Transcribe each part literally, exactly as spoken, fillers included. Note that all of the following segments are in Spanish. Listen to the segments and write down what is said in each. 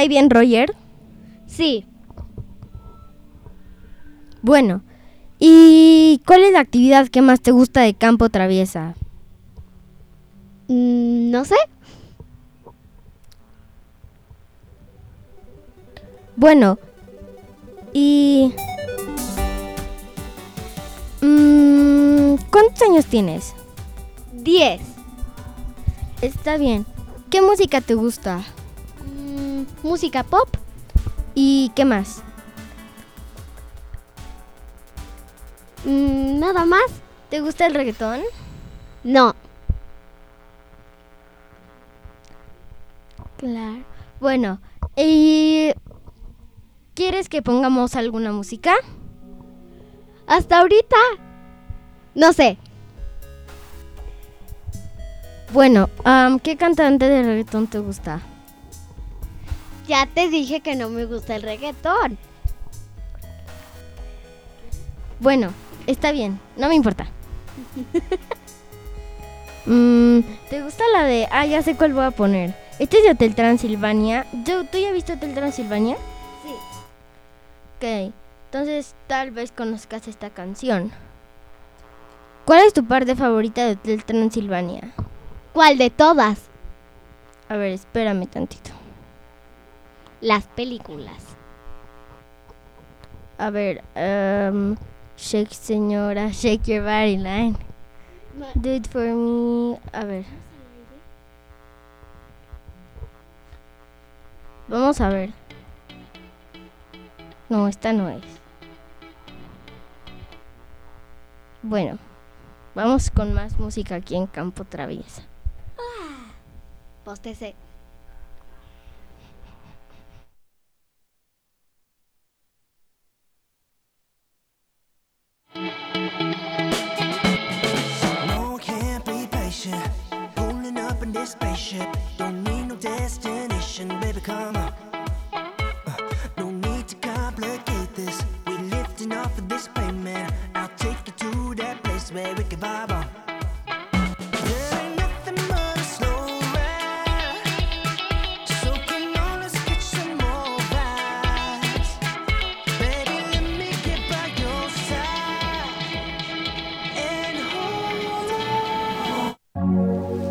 ¿Ahí bien, Roger? Sí. Bueno, ¿y cuál es la actividad que más te gusta de Campo Traviesa? Mm, no sé. Bueno, y... Mm, ¿cuántos años tienes? Diez. Está bien. ¿Qué música te gusta? Mm, música pop. ¿Y qué más? Mm, nada más. ¿Te gusta el reggaetón? No. Claro. Bueno, ¿y quieres que pongamos alguna música? Hasta ahorita. No sé. Bueno, um, ¿qué cantante de reggaetón te gusta? Ya te dije que no me gusta el reggaetón. Bueno, está bien, no me importa. mm, ¿Te gusta la de... Ah, ya sé cuál voy a poner. Este es de Hotel Transilvania. Yo, ¿tú ya viste Hotel Transilvania? Sí. Ok, entonces tal vez conozcas esta canción. ¿Cuál es tu parte favorita de Hotel Transilvania? ¿Cuál de todas? A ver, espérame tantito. Las películas. A ver, um, shake señora, shake your body line. Do it for me. A ver. Vamos a ver. No, esta no es. Bueno, vamos con más música aquí en Campo Traviesa. Postece. No, can't be patient. Pulling up in this spaceship. Don't need no destination, baby, come on. Uh, no need to complicate this. We lifting off of this payment. I'll take you to that place where we can vibe on. There ain't nothing but a slow ride. So come on, let's get some more vibes. Baby, let me get by your side and hold on.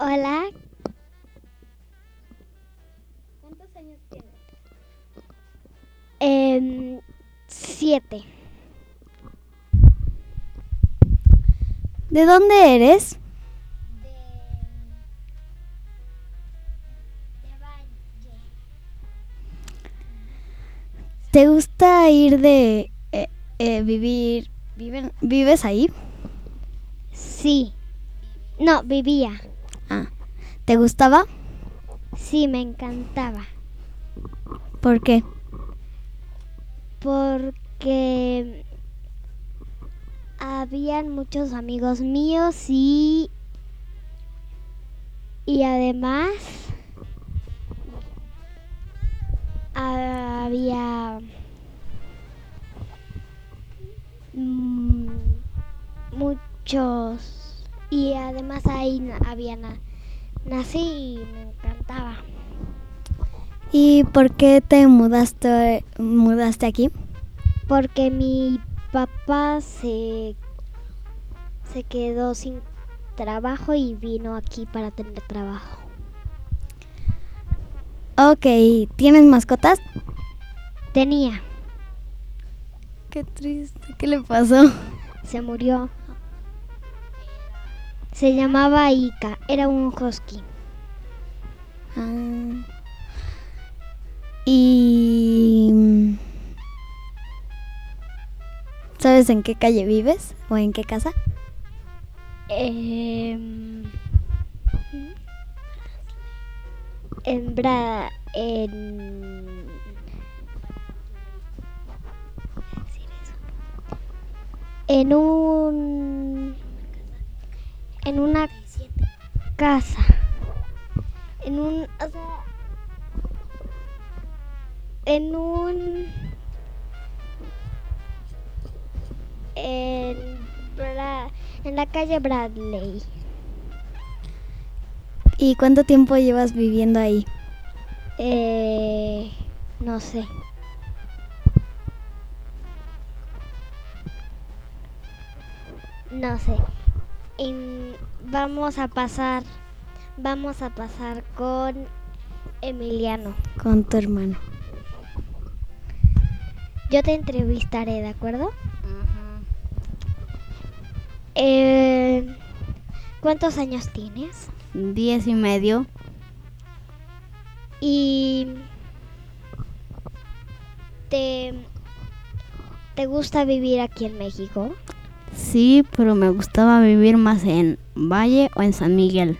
Hola. ¿Cuántos años tienes? Em, siete. ¿De dónde eres? De... de Valle. ¿Te gusta ir de eh, eh, vivir? Viven, ¿Vives ahí? Sí. No, vivía. Ah, ¿te gustaba? Sí, me encantaba. ¿Por qué? Porque habían muchos amigos míos y y además había mm, muchos y además ahí na- había na- nací y me encantaba. ¿Y por qué te mudaste, mudaste aquí? Porque mi papá se, se quedó sin trabajo y vino aquí para tener trabajo. Ok, ¿tienes mascotas? Tenía, Qué triste, ¿qué le pasó? se murió. Se llamaba Ika, era un husky. Ah. Y... ¿sabes en qué calle vives? ¿O en qué casa? Em, en Bra... en... en un... en una casa. En un... o sea... en un... en... Bra- en la calle Bradley. ¿Y cuánto tiempo llevas viviendo ahí? Eh, no sé. No sé. En- vamos a pasar, vamos a pasar con Emiliano. Con tu hermano. Yo te entrevistaré, ¿de acuerdo? Eh, ¿cuántos años tienes? Diez y medio. Y te, ¿te gusta vivir aquí en México? Sí, pero me gustaba vivir más en Valle o en San Miguel.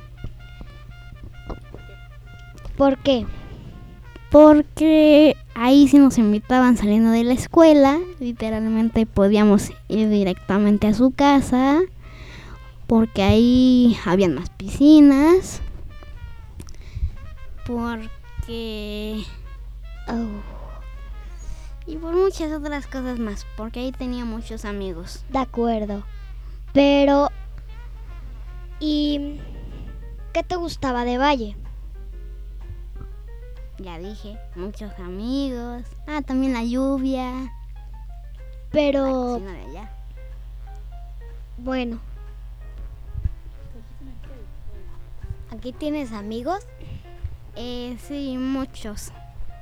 ¿Por qué? Porque ahí sí nos invitaban saliendo de la escuela, literalmente podíamos ir directamente a su casa, porque ahí habían más piscinas, porque... Oh, y por muchas otras cosas más, porque ahí tenía muchos amigos. de acuerdo. Pero, ¿y qué te gustaba de Valle? Ya dije, muchos amigos. Ah, también la lluvia. Pero, La cocina de allá. bueno, ¿Aquí tienes amigos? Eh, sí, muchos.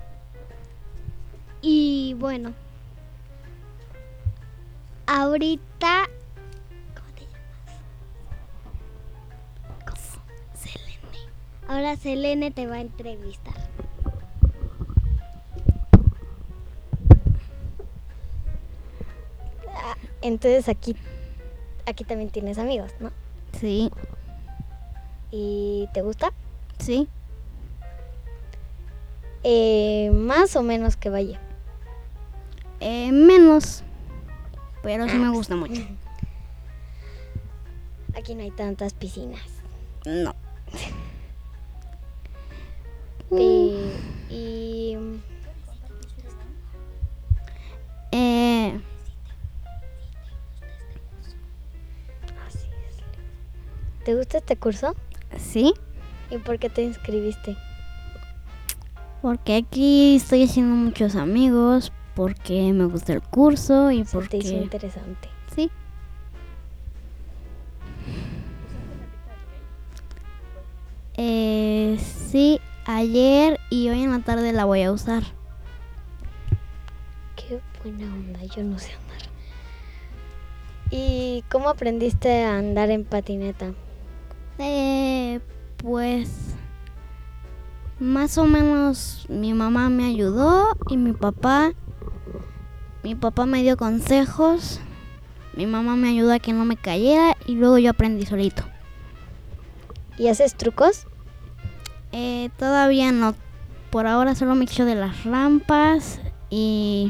y bueno, ahorita, ¿cómo te llamas? Selene. Ahora Selene te va a entrevistar. Entonces aquí, aquí también tienes amigos, ¿no? Sí. ¿Y te gusta? Sí. Eh, más o menos que Valle. Eh, menos. Pero sí me gusta mucho. Aquí no hay tantas piscinas. No. Y, y Eh, así es. ¿Te gusta este curso? sí. ¿Y por qué te inscribiste? Porque aquí estoy haciendo muchos amigos. Porque me gusta el curso y Se te hizo porque... interesante. Sí. Eh, sí, ayer y hoy en la tarde la voy a usar. Qué buena onda, yo no sé andar. ¿Y cómo aprendiste a andar en patineta? Eh, pues más o menos mi mamá me ayudó y mi papá, mi papá me dio consejos, mi mamá me ayudó a que no me cayera y luego yo aprendí solito. ¿Y haces trucos? Eh, todavía no, por ahora solo me echo de las rampas y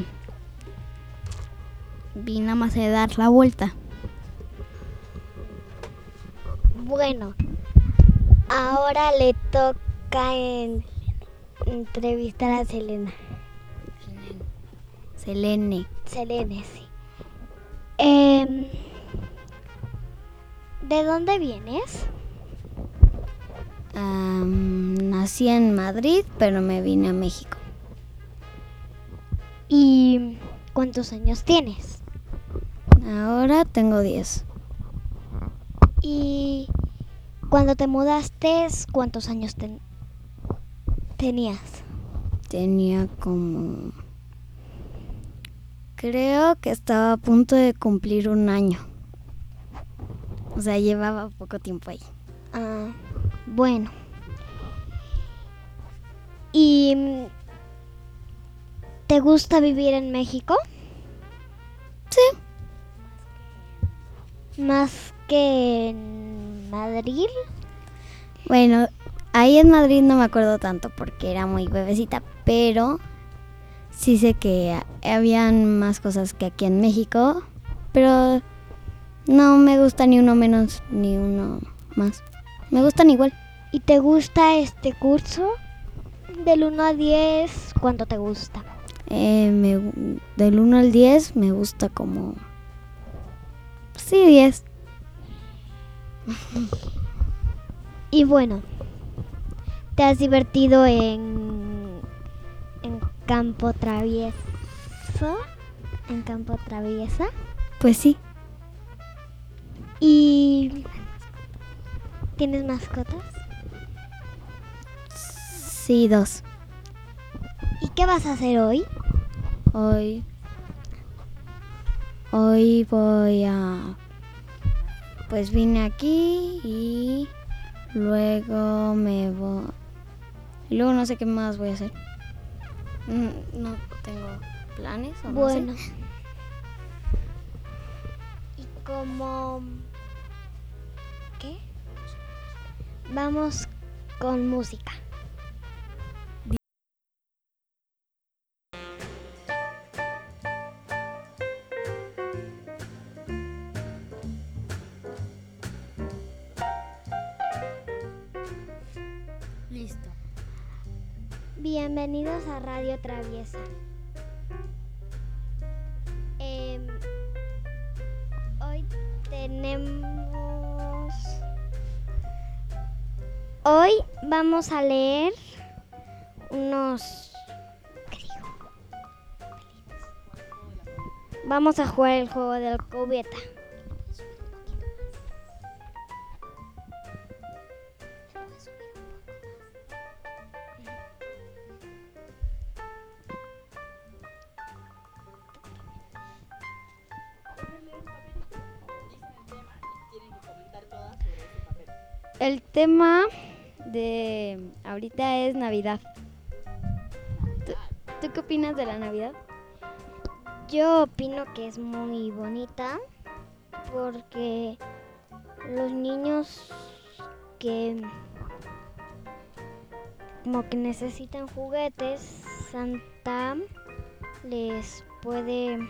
vi nada más de dar la vuelta. Bueno, ahora le toca en- entrevistar a Selena. Selene. Selene, sí. Em, ¿De dónde vienes? Um, nací en Madrid, pero me vine a México. ¿Y cuántos años tienes? Ahora tengo diez. ¿Y cuando te mudaste, cuántos años ten- tenías? Tenía como... Creo que estaba a punto de cumplir un año. O sea, llevaba poco tiempo ahí. Ah, bueno. ¿Y mm, te gusta vivir en México? Sí. ¿Más que en Madrid? Bueno, ahí en Madrid no me acuerdo tanto porque era muy bebecita, pero sí sé que ha- habían más cosas que aquí en México, pero no me gusta ni uno menos ni uno más. Me gustan igual. ¿Y te gusta este curso? Del uno al diez, ¿cuánto te gusta? Eh, me gu- del uno al diez me gusta como... Sí, diez. Y bueno, ¿te has divertido en, en Campo Travieso? ¿En Campo Traviesa? Pues sí. ¿Y tienes mascotas? Sí, dos. ¿Y qué vas a hacer hoy? Hoy... Hoy voy a... Pues vine aquí y luego me voy... Luego no sé qué más voy a hacer. Mm, No tengo planes o no sé. Bueno. ¿Y cómo... ¿Qué? Vamos con música. Listo. Bienvenidos a Radio Traviesa. Em, hoy tenemos... Hoy vamos a leer unos... ¿Qué digo? Vamos a jugar el juego de la cubeta. El tema de ahorita es Navidad. ¿Tú, tú qué opinas de la Navidad? Yo opino que es muy bonita porque los niños que como que necesitan juguetes, Santa les puede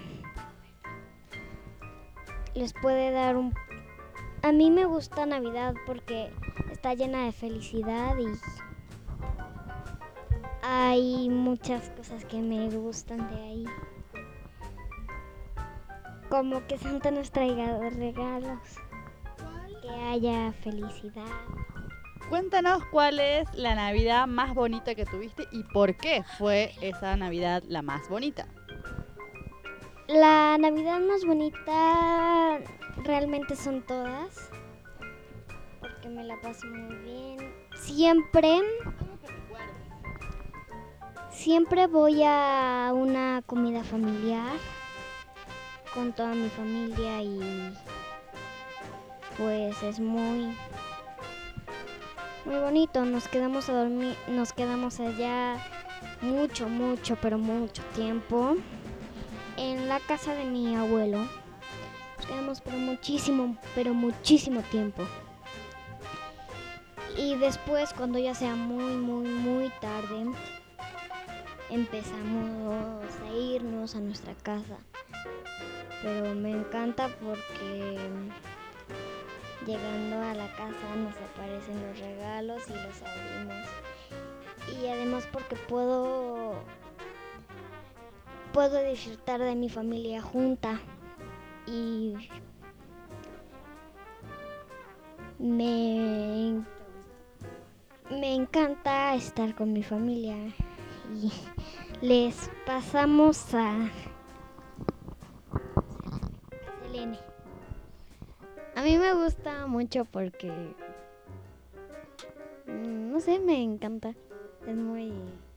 les puede dar un... A mí me gusta Navidad porque está llena de felicidad y hay muchas cosas que me gustan de ahí. Como que Santa nos traiga regalos, que haya felicidad. Cuéntanos cuál es la Navidad más bonita que tuviste y por qué fue esa Navidad la más bonita. La Navidad más bonita realmente son todas, porque me la paso muy bien. siempre, siempre voy a una comida familiar con toda mi familia y pues es muy, muy bonito. Nos quedamos a dormir, nos quedamos allá mucho, mucho, pero mucho tiempo en la casa de mi abuelo. Nos quedamos pero muchísimo, pero muchísimo tiempo. Y después, cuando ya sea muy, muy, muy tarde, empezamos a irnos a nuestra casa. Pero me encanta porque llegando a la casa nos aparecen los regalos y los abrimos. Y además porque puedo, puedo disfrutar de mi familia junta. Y me, me encanta estar con mi familia. Y les pasamos a Selene. A mí me gusta mucho porque, mm, no sé, me encanta. Es muy...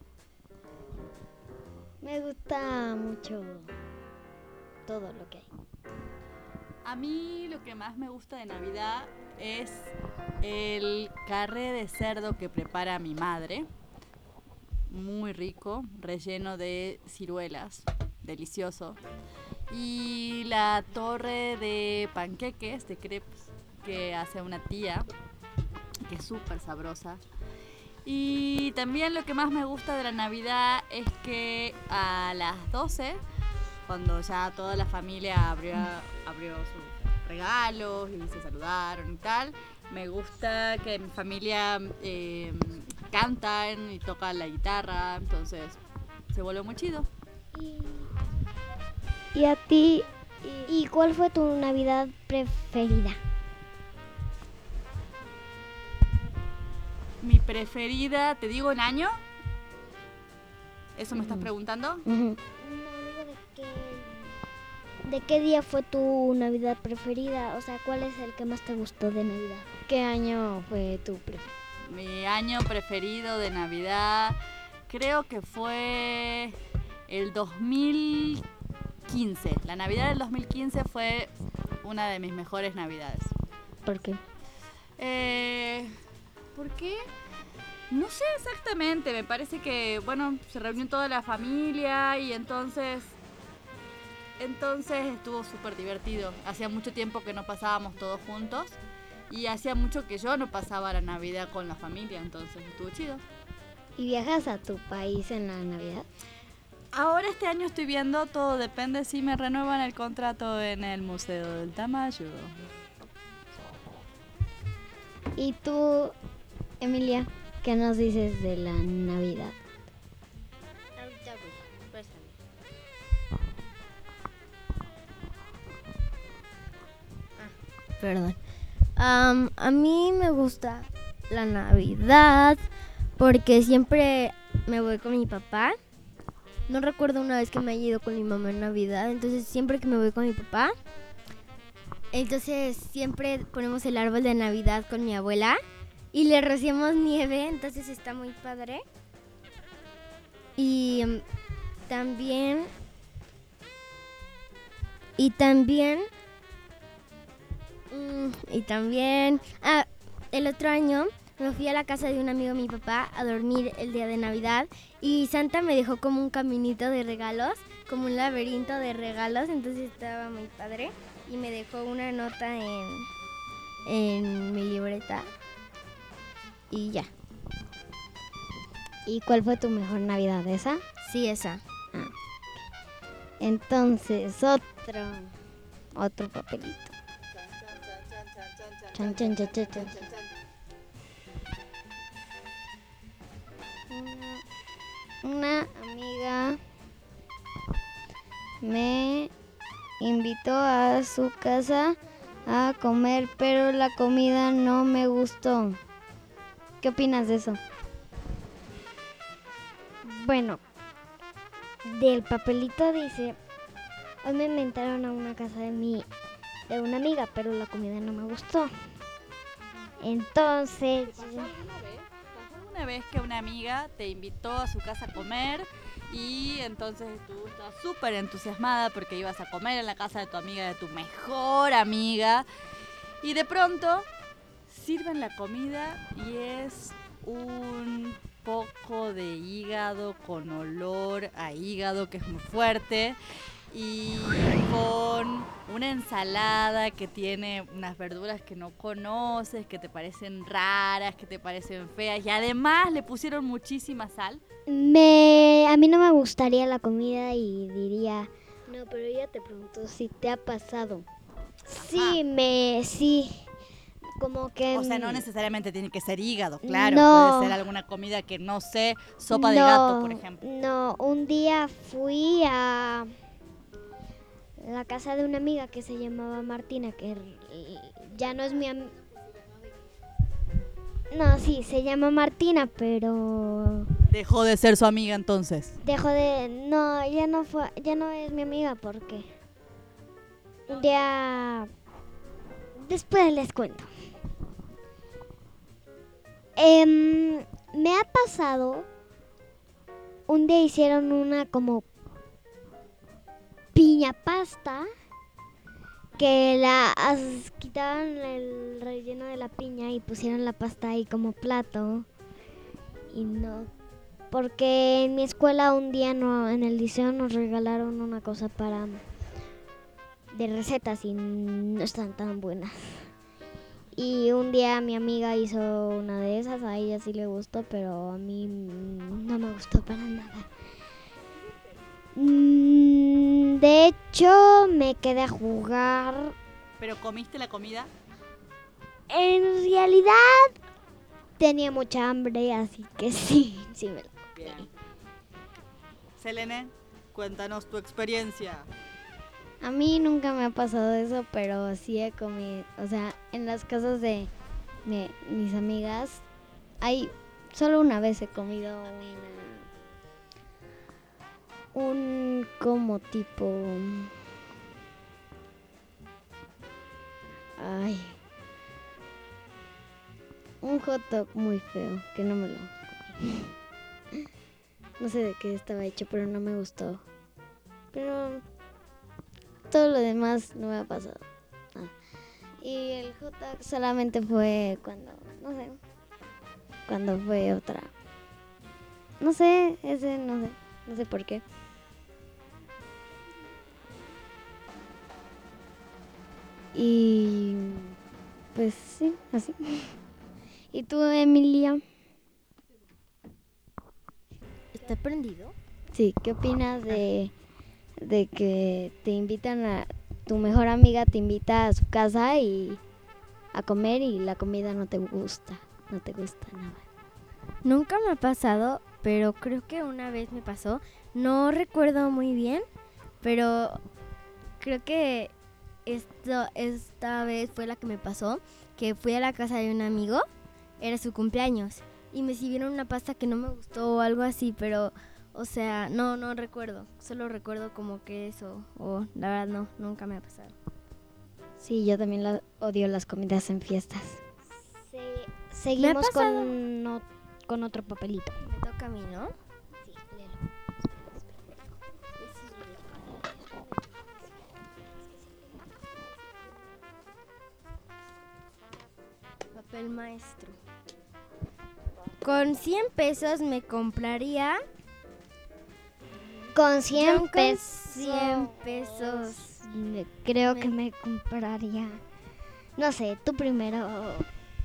Me gusta mucho todo lo que hay. A mí lo que más me gusta de Navidad es el carré de cerdo que prepara mi madre. Muy rico, relleno de ciruelas, delicioso. Y la torre de panqueques, de crepes, que hace una tía, que es súper sabrosa. Y también lo que más me gusta de la Navidad es que a las doce, cuando ya toda la familia abrió, abrió sus regalos y se saludaron y tal, me gusta que mi familia eh, cantan y tocan la guitarra, entonces se vuelve muy chido. Y, y a ti, ¿y cuál fue tu Navidad preferida? Mi preferida, ¿te digo en año? ¿Eso me estás preguntando? No, digo de qué, de qué día fue tu Navidad preferida, o sea, ¿cuál es el que más te gustó de Navidad? ¿Qué año fue tu preferido? Mi año preferido de Navidad creo que fue el dos mil quince. La Navidad del dos mil quince fue una de mis mejores Navidades. ¿Por qué? Eh, ¿Por qué? No sé exactamente, me parece que, bueno, se reunió toda la familia y entonces, entonces estuvo súper divertido. Hacía mucho tiempo que no pasábamos todos juntos y hacía mucho que yo no pasaba la Navidad con la familia, entonces estuvo chido. ¿Y viajas a tu país en la Navidad? Ahora este año estoy viendo, todo depende si me renuevan el contrato en el Museo del Tamayo. ¿Y tú, Emilia, qué nos dices de la Navidad? Ahorita voy, préstame. Ah, perdón. Am, a mí me gusta la Navidad porque siempre me voy con mi papá. No recuerdo una vez que me haya ido con mi mamá en Navidad, entonces siempre que me voy con mi papá, entonces siempre ponemos el árbol de Navidad con mi abuela y le rociamos nieve, entonces está muy padre. Y um, también y también mm, y también ah, el otro año me fui a la casa de un amigo de mi papá a dormir el día de Navidad y Santa me dejó como un caminito de regalos, como un laberinto de regalos, entonces estaba muy padre y me dejó una nota en, en mi libreta y ya. ¿Y cuál fue tu mejor Navidad? ¿Esa? Sí, esa. Entonces, otro, otro papelito. Chan, chan, chan, chan, chan. Una, una amiga me invitó a su casa a comer, pero la comida no me gustó. ¿Qué opinas de eso? Bueno, del papelito dice, hoy me invitaron a una casa de mi, de una amiga, pero la comida no me gustó. Entonces, una vez que una amiga te invitó a su casa a comer y entonces tú estabas súper entusiasmada porque ibas a comer en la casa de tu amiga, de tu mejor amiga, y de pronto sirven la comida y es un poco de hígado con olor a hígado que es muy fuerte y con una ensalada que tiene unas verduras que no conoces, que te parecen raras, que te parecen feas y además le pusieron muchísima sal. Me, a mí no me gustaría la comida y diría, no, pero ella te preguntó si te ha pasado. Sí, me, sí, como que... O sea, no necesariamente tiene que ser hígado, claro, No. puede ser alguna comida que no sé, sopa de gato, por ejemplo. No, un día fui a la casa de una amiga que se llamaba Martina, que ya no es mi amiga. No, sí, se llama Martina, pero Dejó de ser su amiga entonces. dejó de... No, ya no fue, ya no es mi amiga porque un día... Después les cuento. Em, me ha pasado, un día hicieron una como piña pasta que la as- quitaban el relleno de la piña y pusieron la pasta ahí como plato y no, porque en mi escuela un día no, en el liceo nos regalaron una cosa para de recetas y no están tan buenas. Y un día mi amiga hizo una de esas, a ella sí le gustó, pero a mí mm, no me gustó para nada. Mm, De hecho, me quedé a jugar. ¿Pero comiste la comida? En realidad, tenía mucha hambre, así que sí, sí me la Bien. Selene, cuéntanos tu experiencia. A mí nunca me ha pasado eso, pero sí he comido, o sea, en las casas de mi- mis amigas, hay, solo una vez he comido una, un como tipo, ay, un hot dog muy feo, que no me lo comí. No sé de qué estaba hecho, pero no me gustó. Pero todo lo demás no me ha pasado nada. Y el hot dog solamente fue cuando, no sé, cuando fue otra. No sé, ese no sé, no sé por qué. Y pues sí, así. ¿Y tú, Emilia? ¿Está prendido? Sí, ¿qué opinas de, de que te invitan a, tu mejor amiga te invita a su casa y a comer y la comida no te gusta, no te gusta nada? Nunca me ha pasado, pero creo que una vez me pasó. No recuerdo muy bien, pero creo que esto, esta vez fue la que me pasó, que fui a la casa de un amigo, era su cumpleaños, y me sirvieron una pasta que no me gustó o algo así, pero, o sea, no, no recuerdo. Solo recuerdo como que eso, o la verdad no, nunca me ha pasado. Sí, yo también la- odio las comidas en fiestas. Se- seguimos pasado. con, o- con otro papelito. Me toca a mí, ¿no? Sí, léelo. Papel maestro. Con cien pesos me compraría... Con Yo cien con pesos. cien pesos. me- Creo me- que me compraría. No sé, tú primero. Habla.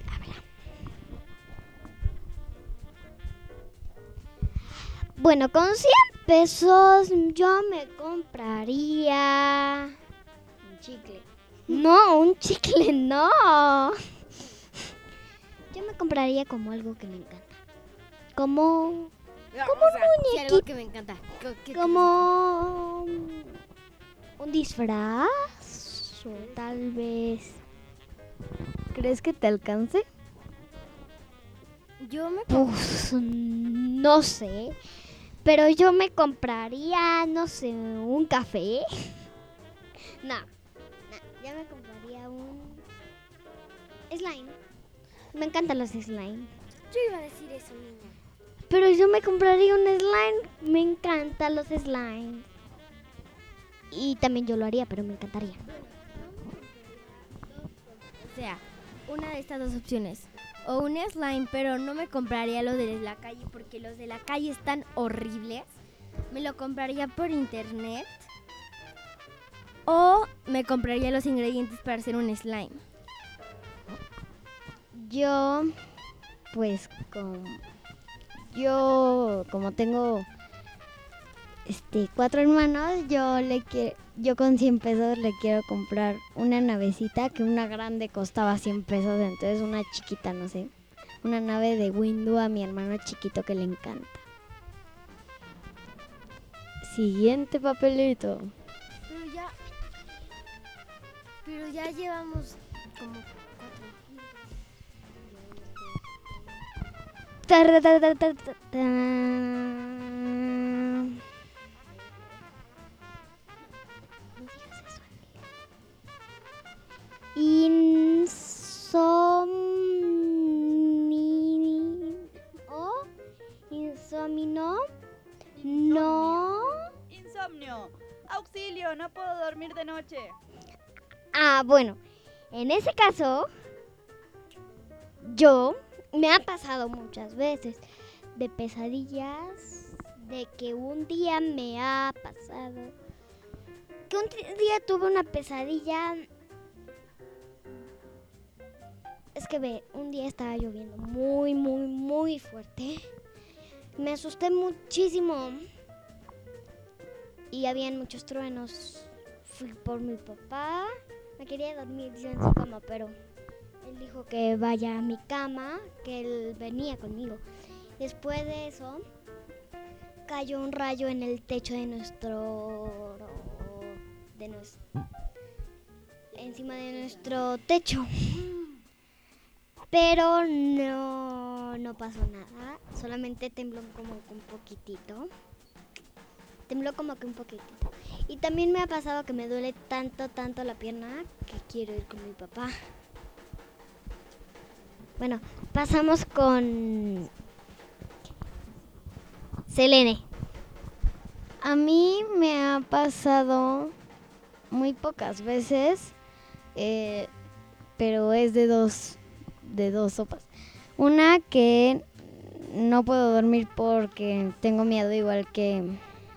Bueno, con cien pesos yo me compraría. Un chicle. No, un chicle no. Yo me compraría como algo que me encanta. Como. Como un muñequito. Algo que me encanta. Co- ¿qué te Como. Un disfraz. O tal vez. ¿Crees que te alcance? gusta? Yo me Pues no sé. Pero yo me compraría, no sé, un café. No, no, ya me compraría un slime. Me encantan los slime. Yo iba a decir eso, niña. Pero yo me compraría un slime. Me encantan los slimes. Y también yo lo haría, pero me encantaría. O sea, una de estas dos opciones. O un slime, pero no me compraría los de la calle porque los de la calle están horribles. Me lo compraría por internet. O me compraría los ingredientes para hacer un slime. Yo, pues, como, yo, como tengo este cuatro hermanos, yo le quiero, yo con cien pesos le quiero comprar una navecita que una grande costaba cien pesos, entonces una chiquita, no sé, una nave de Windu a mi hermano chiquito que le encanta. Siguiente papelito. Pero ya. Pero ya llevamos como cuatro. Tar, tar, tar, tar, tar, tar. Insomni... ¿O? Insomino... No... Insomnio. Auxilio, no puedo dormir de noche. Ah, bueno, en ese caso, yo me ha pasado muchas veces de pesadillas, de que un día me ha pasado, que un t- día tuve una pesadilla. Es que ve, un día estaba lloviendo muy, muy, muy fuerte. Me asusté muchísimo y habían muchos truenos. Fui por mi papá. Me quería dormir yo en su cama, pero él dijo que vaya a mi cama, que él venía conmigo. Después de eso, cayó un rayo en el techo de nuestro... de nuestro... encima de nuestro techo. Pero no, no pasó nada, solamente tembló como que un poquitito. Tembló como que un poquitito. Y también me ha pasado que me duele tanto, tanto la pierna que quiero ir con mi papá. Bueno, pasamos con Selene. A mí me ha pasado muy pocas veces, eh, pero es de dos, de dos sopas. Una que no puedo dormir porque tengo miedo igual que,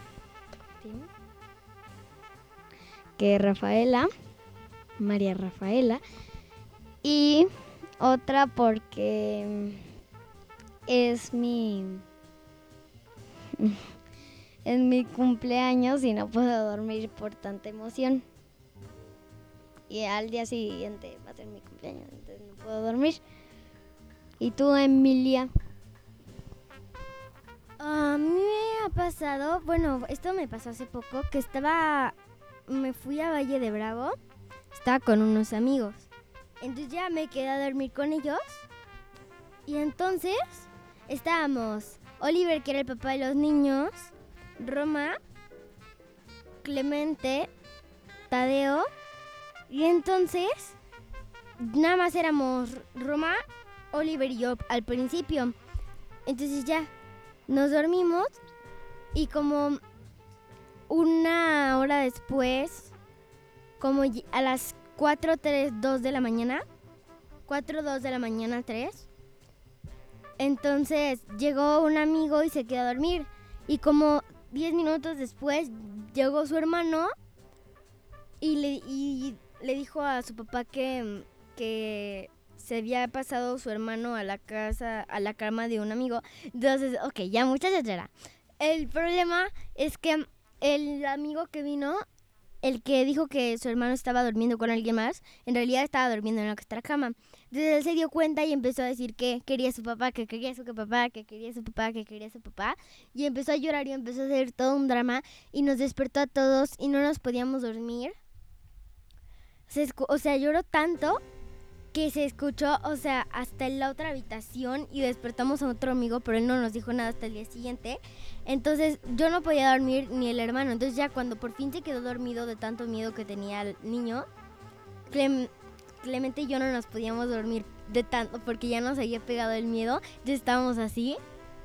que Rafaela, María Rafaela. Y otra porque es mi... en mi cumpleaños y no puedo dormir por tanta emoción. Y al día siguiente va a ser mi cumpleaños, entonces no puedo dormir. ¿Y tú, Emilia? A mí me ha pasado, bueno, esto me pasó hace poco, que estaba, me fui a Valle de Bravo, estaba con unos amigos. Entonces ya me quedé a dormir con ellos. Y entonces estábamos Oliver, que era el papá de los niños, Roma, Clemente, Tadeo, y entonces nada más éramos Roma, Oliver y yo al principio. Entonces ya nos dormimos y como una hora después, como a las cuatro, tres, dos de la mañana, cuatro, dos de la mañana, tres, entonces llegó un amigo y se quedó a dormir. Y como diez minutos después llegó su hermano y le, y le dijo a su papá que, que se había pasado su hermano a la casa, a la cama de un amigo. Entonces, ok, ya mucha chachara. El problema es que el amigo que vino, el que dijo que su hermano estaba durmiendo con alguien más, en realidad estaba durmiendo en nuestra cama. Entonces él se dio cuenta y empezó a decir que quería a su papá, que quería a su papá, que quería a su papá, que quería a su papá. Y empezó a llorar y empezó a hacer todo un drama y nos despertó a todos y no nos podíamos dormir. Se escu- o sea, lloró tanto que se escuchó, o sea, hasta en la otra habitación y despertamos a otro amigo, pero él no nos dijo nada hasta el día siguiente. Entonces yo no podía dormir ni el hermano. Entonces ya cuando por fin se quedó dormido de tanto miedo que tenía el niño, Clem- Clemente y yo no nos podíamos dormir de tanto porque ya nos había pegado el miedo. Ya estábamos así.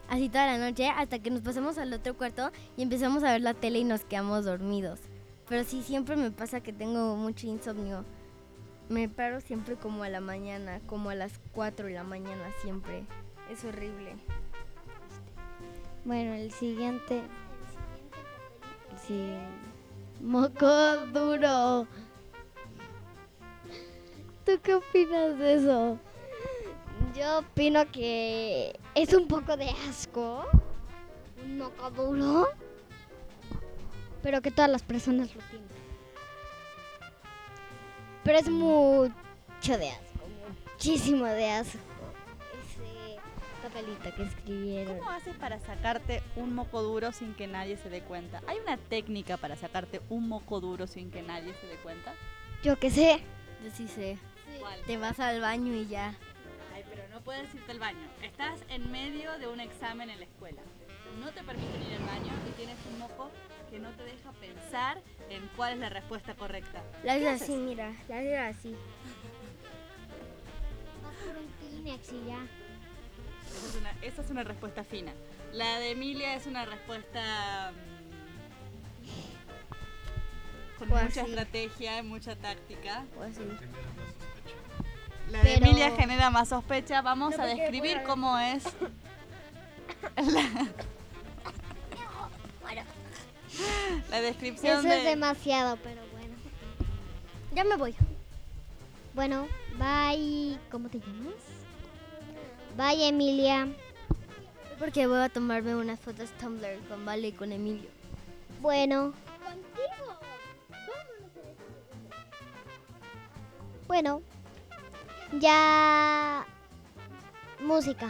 así toda la noche, hasta que nos pasamos al otro cuarto y empezamos a ver la tele y nos quedamos dormidos. Pero sí, siempre me pasa que tengo mucho insomnio. Me paro siempre como a la mañana, como a las cuatro de la mañana siempre. Es horrible. Bueno, el siguiente. El siguiente. Moco duro. ¿Tú qué opinas de eso? Yo opino que es un poco de asco, un moco duro, pero que todas las personas lo tienen. Pero es mucho de asco, muchísimo de asco. Ese papelito que escribieron. ¿Cómo haces para sacarte un moco duro sin que nadie se dé cuenta? ¿Hay una técnica para sacarte un moco duro sin que nadie se dé cuenta? Yo qué sé. Yo sí sé. ¿Cuál? Te vas al baño y ya. Ay, pero no puedes irte al baño. Estás en medio de un examen en la escuela. No te permiten ir al baño y tienes un moco que no te deja pensar en cuál es la respuesta correcta. La ¿Qué hago haces? así, mira. La hago así. Vas por un Kleenex y ya. Esa es, una, esa es una respuesta fina. La de Emilia es una respuesta mm, con O mucha así. estrategia y mucha táctica. O así. La de Pero- Emilia genera más sospecha. Vamos No, a porque describir fuera- cómo es la, la descripción Eso de... es demasiado, pero bueno. Ya me voy. Bueno, bye. ¿Cómo te llamas? Bye, Emilia. Porque voy a tomarme unas fotos Tumblr con Vale y con Emilio. Bueno. Bueno. Ya. Música.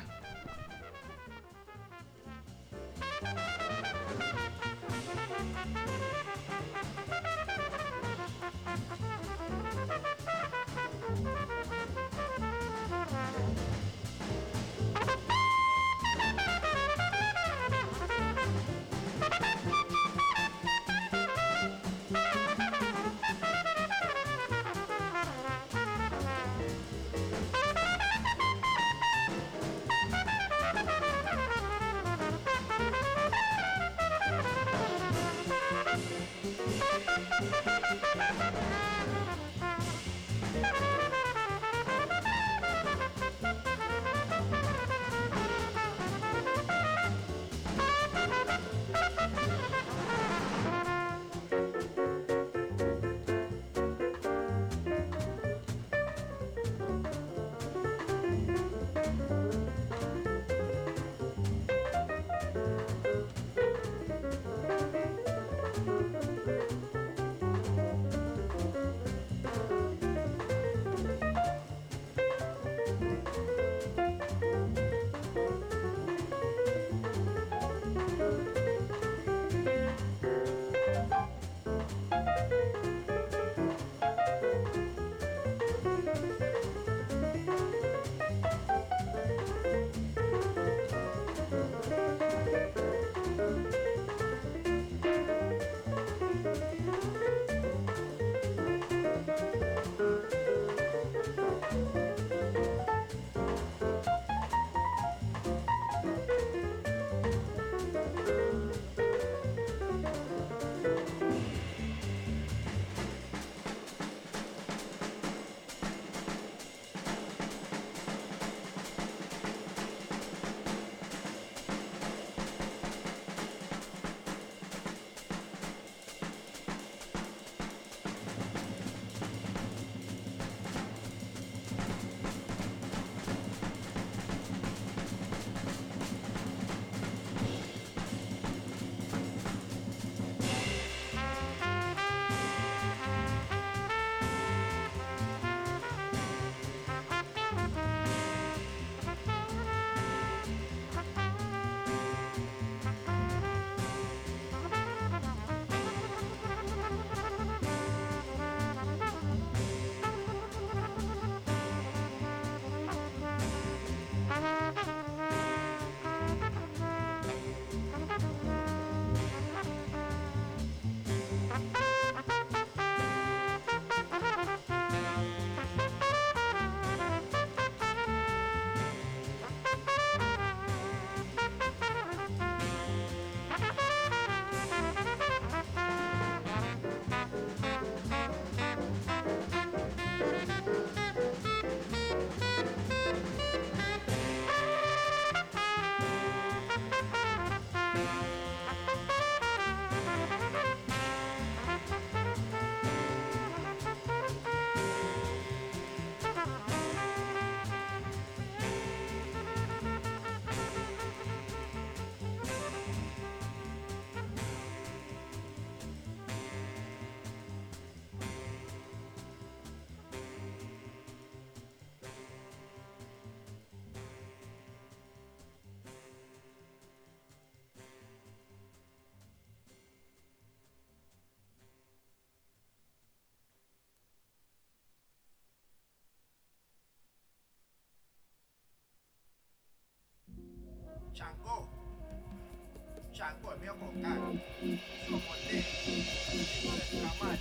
hokan. Somote, kamat.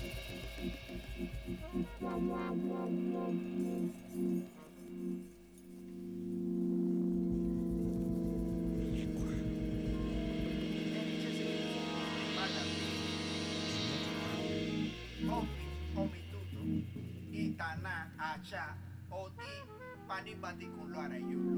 Omi, omi tutu, itana, acha, oti, panibati kun lo arayulo.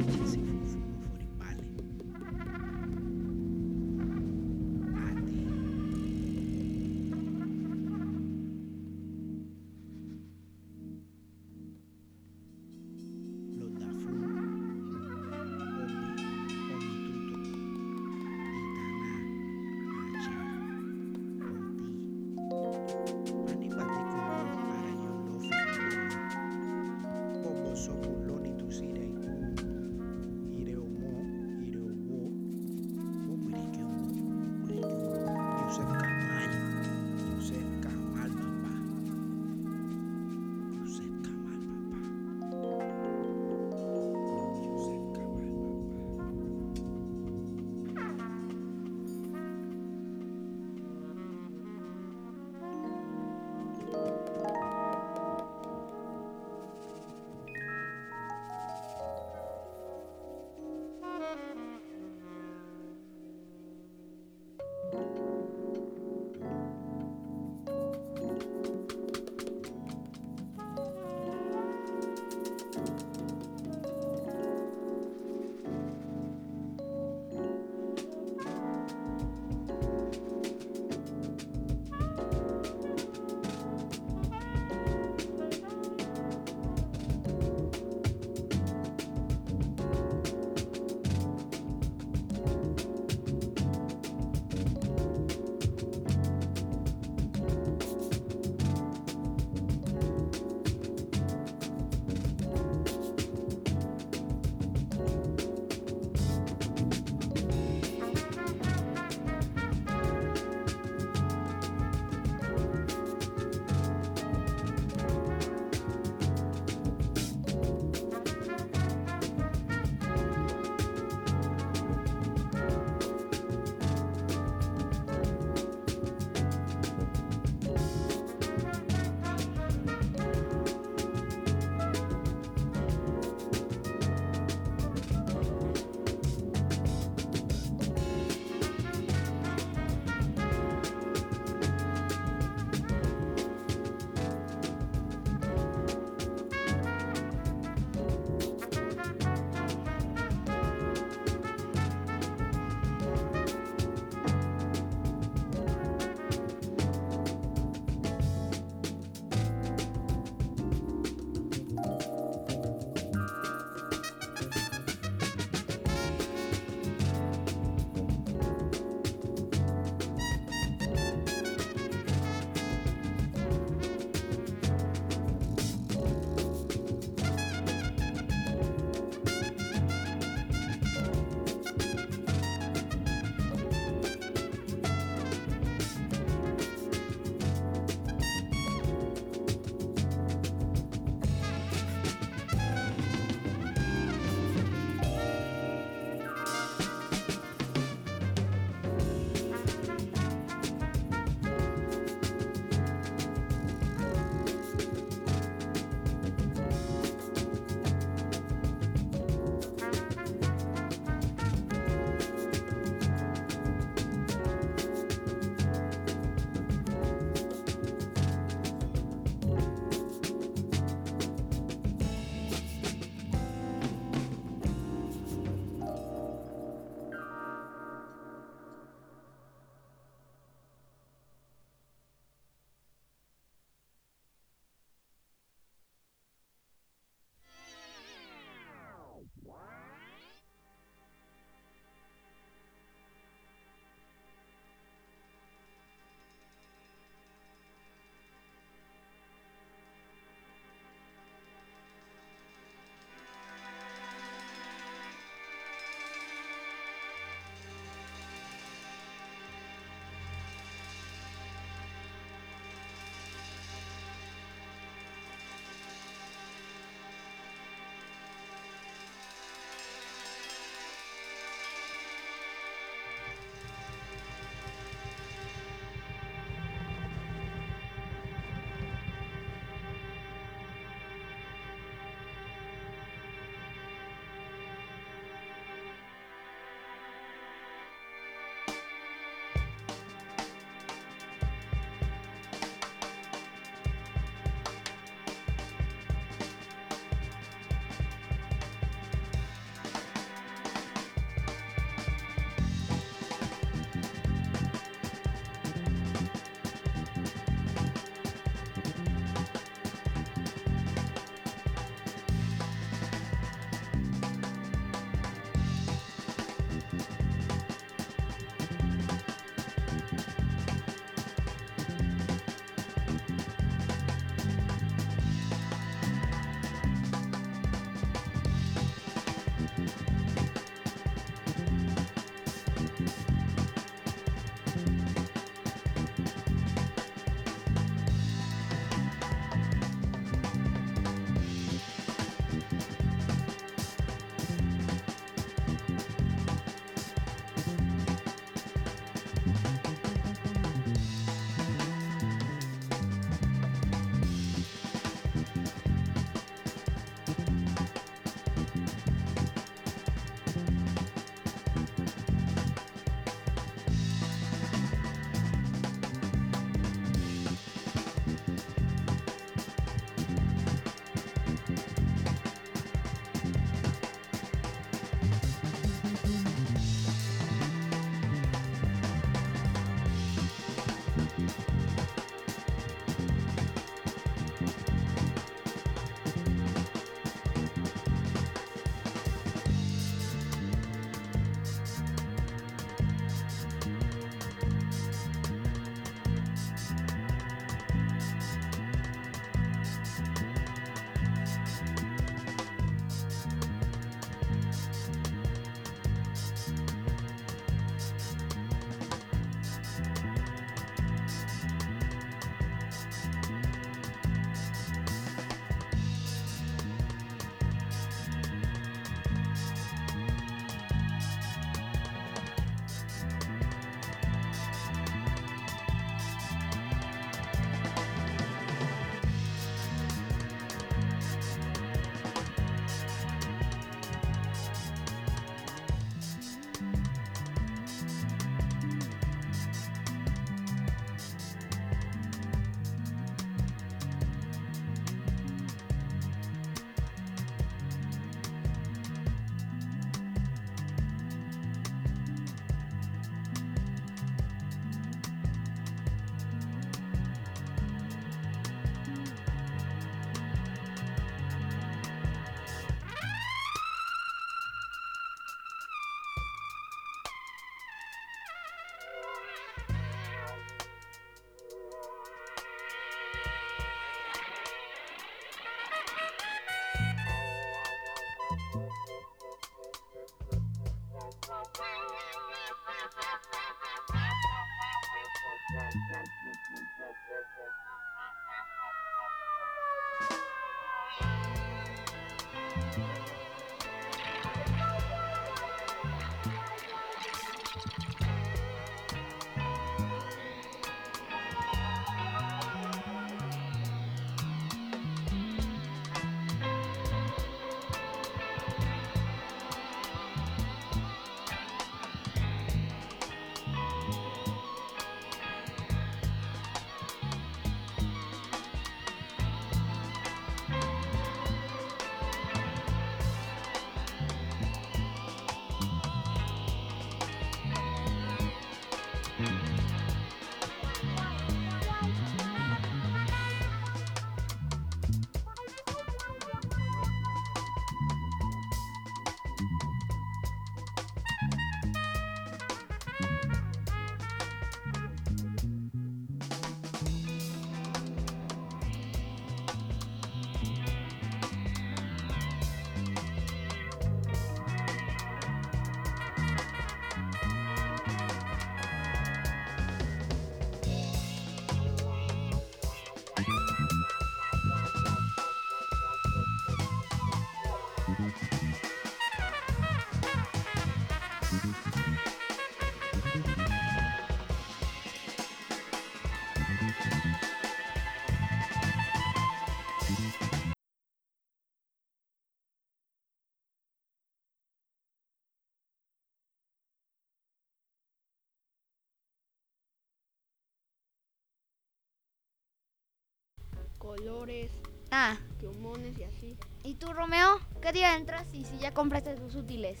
Colores, Ah, plumones y así. ¿y tú, Romeo? ¿Qué día entras y si ya compraste tus útiles?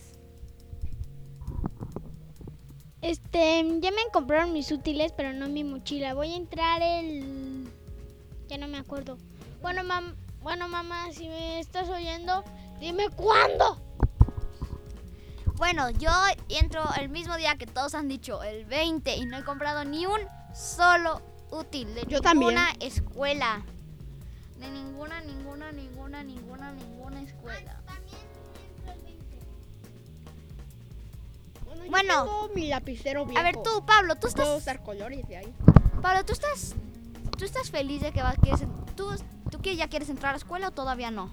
Este, ya me compraron mis útiles, pero no mi mochila. Voy a entrar el... Ya no me acuerdo. Bueno, mam... bueno mamá, si me estás oyendo, dime cuándo. Bueno, yo entro el mismo día que todos han dicho, el veinte, y no he comprado ni un solo útil de Yo ninguna también. escuela. De ninguna, ninguna, ninguna, ninguna, ninguna escuela. Bueno, yo Bueno. tengo mi lapicero viejo. A ver tú, Pablo, tú Puedo estás... usar colores de ahí. Pablo, ¿tú estás, tú estás feliz de que vas, quieres, en- tú, tú que ya quieres entrar a la escuela o todavía no?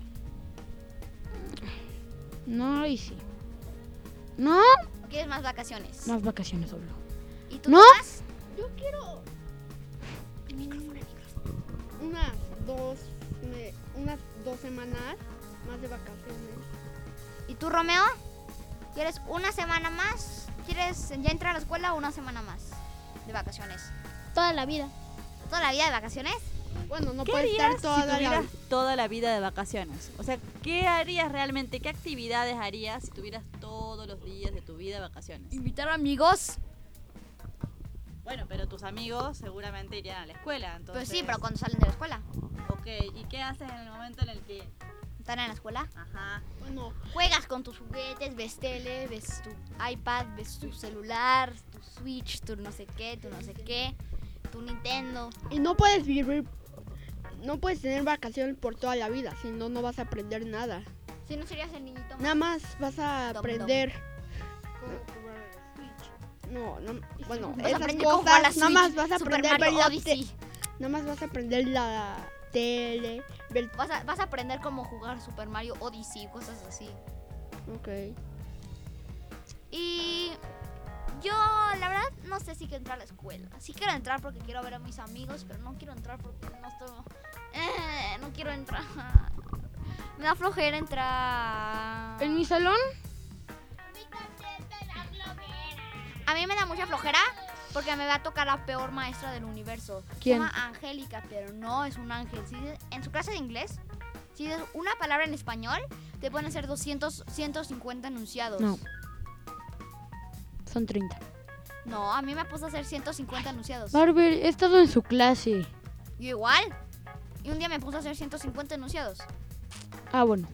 No, y sí. No, ¿O quieres más vacaciones? más vacaciones solo. ¿Y tú No. Tomás? Yo quiero El micrófono, el micrófono. unas dos, me- unas dos semanas más de vacaciones. ¿Y tú, Romeo? ¿Quieres una semana más? ¿Quieres ya entrar a la escuela o una semana más de vacaciones? Toda la vida. ¿Toda la vida de vacaciones? Bueno, no ¿Qué puede harías estar toda si la tuvieras toda la vida de vacaciones? O sea, ¿qué harías realmente? ¿Qué actividades harías si tuvieras todos los días de tu vida de vacaciones? ¿Invitar amigos? Bueno, pero tus amigos seguramente irían a la escuela, entonces... Pues sí, pero cuando salen de la escuela. Ok, ¿y qué haces en el momento en el que... ¿Están en la escuela? Ajá. Bueno, Juegas con tus juguetes, ves tele, ves tu iPad, ves tu celular, tu Switch, tu no sé qué, tu no sé qué, tu Nintendo. y no puedes vivir, no puedes tener vacaciones por toda la vida, si no, no vas a aprender nada. Si no serías el niñito más. Nada más vas a Dom, aprender. ¿Cómo jugar a la Switch? No, no, bueno, Vas a esas aprender cómo jugar a la cosas, nada más Switch, vas a Super aprender ver Mario la Odyssey. te- nada más vas a aprender la tele, ver, Vas a, vas a aprender cómo jugar Super Mario Odyssey, cosas así. ok. Y yo, la verdad, no sé si quiero entrar a la escuela. Sí quiero entrar porque quiero ver a mis amigos, pero no quiero entrar porque no estoy... Eh, no quiero entrar. Me da flojera entrar. En mi salón, A mí me da mucha flojera porque me va a tocar la peor maestra del universo. ¿Quién? Se llama Angélica, pero no es un ángel. Si dices- en su clase de inglés, si dices una palabra en español, te pueden hacer doscientos, ciento cincuenta enunciados. no. Son treinta. No, a mí me puso a hacer ciento cincuenta enunciados. Barber, he estado en su clase. Yo igual. Y un día me puso a hacer ciento cincuenta enunciados. Ah, bueno,